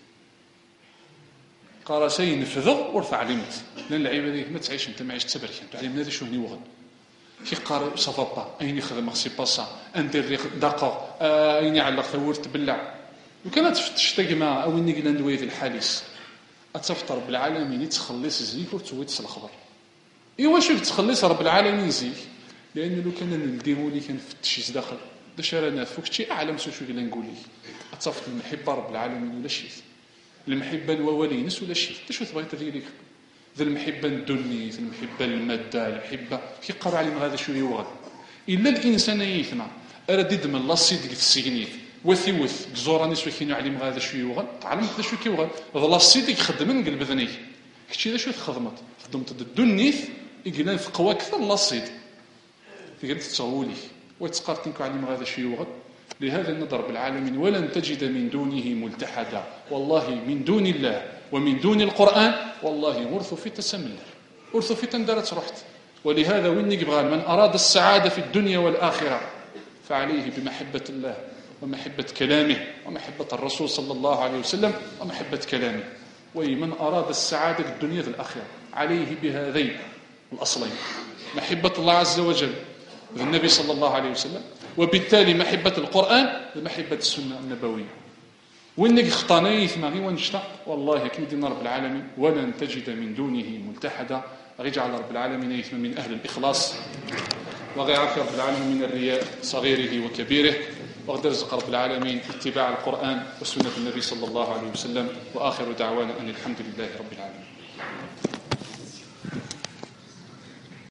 قارس أي نفذغ غرف علمت لن العباد ما تعيش انت ما عيش تبرك انت علمنا ذا شو هني وغن كي قارئ صفابا أين يخدم مغسي باسا أندير دقة أين يعلق ثور تبلع وكانت تشتقما أو إني قلنا ندوي في الحاليس أتفطر رب العالمين يتخلص زيك وتويت الخبر إيوا شوف تخلص رب العالمين زيك لأنه لو كان نديرو لي كان فتشيز داخل داش رانا فوق شي أعلم شو شو قلنا نقول لك أتفط المحبة رب العالمين ولا شيء المحبة الوالينس ولا شيء داش تبغي تديريك ذا المحبة الدنيا ذا المحبة المادة المحبة كي قرأ عليهم هذا شو يوغل إلا الإنسان يثنى أردد من الله صدق السجنيت وثي وث زوراني سو كينو عليهم هذا شو يوغل تعلمت ذا شو كيوغل الله صدق خدم قلب ذنيك كشي ذا شو خدمت خدمت الدنيا يقولون في قوى أكثر الله صدق تقدر تسولي وتسقرتنك عليهم هذا شو يوغل لهذا نضرب العالمين ولن تجد من دونه ملتحدا والله من دون الله ومن دون القرآن والله ورث في تسمل ورث في تندرت رحت. ولهذا وين يبغى من أراد السعادة في الدنيا والآخرة فعليه بمحبة الله ومحبة كلامه ومحبة الرسول صلى الله عليه وسلم ومحبة كلامه. ومن أراد السعادة في الدنيا والآخرة عليه بهذين الأصلين محبة الله عز وجل النبي صلى الله عليه وسلم، وبالتالي محبة القرآن محبة السنة النبوية. وإنك خطانيث ما غي ونشتا والله كي دينا رب العالمين ولن تجد من دونه ملتحدا. غيجعل رب العالمين يثم من أهل الإخلاص، وغيعرف رب العالمين من الرياء صغيره وكبيره، وغدر رزق رب العالمين اتباع القرآن وسنة النبي صلى الله عليه وسلم. وآخر دعوانا أن الحمد لله رب العالمين.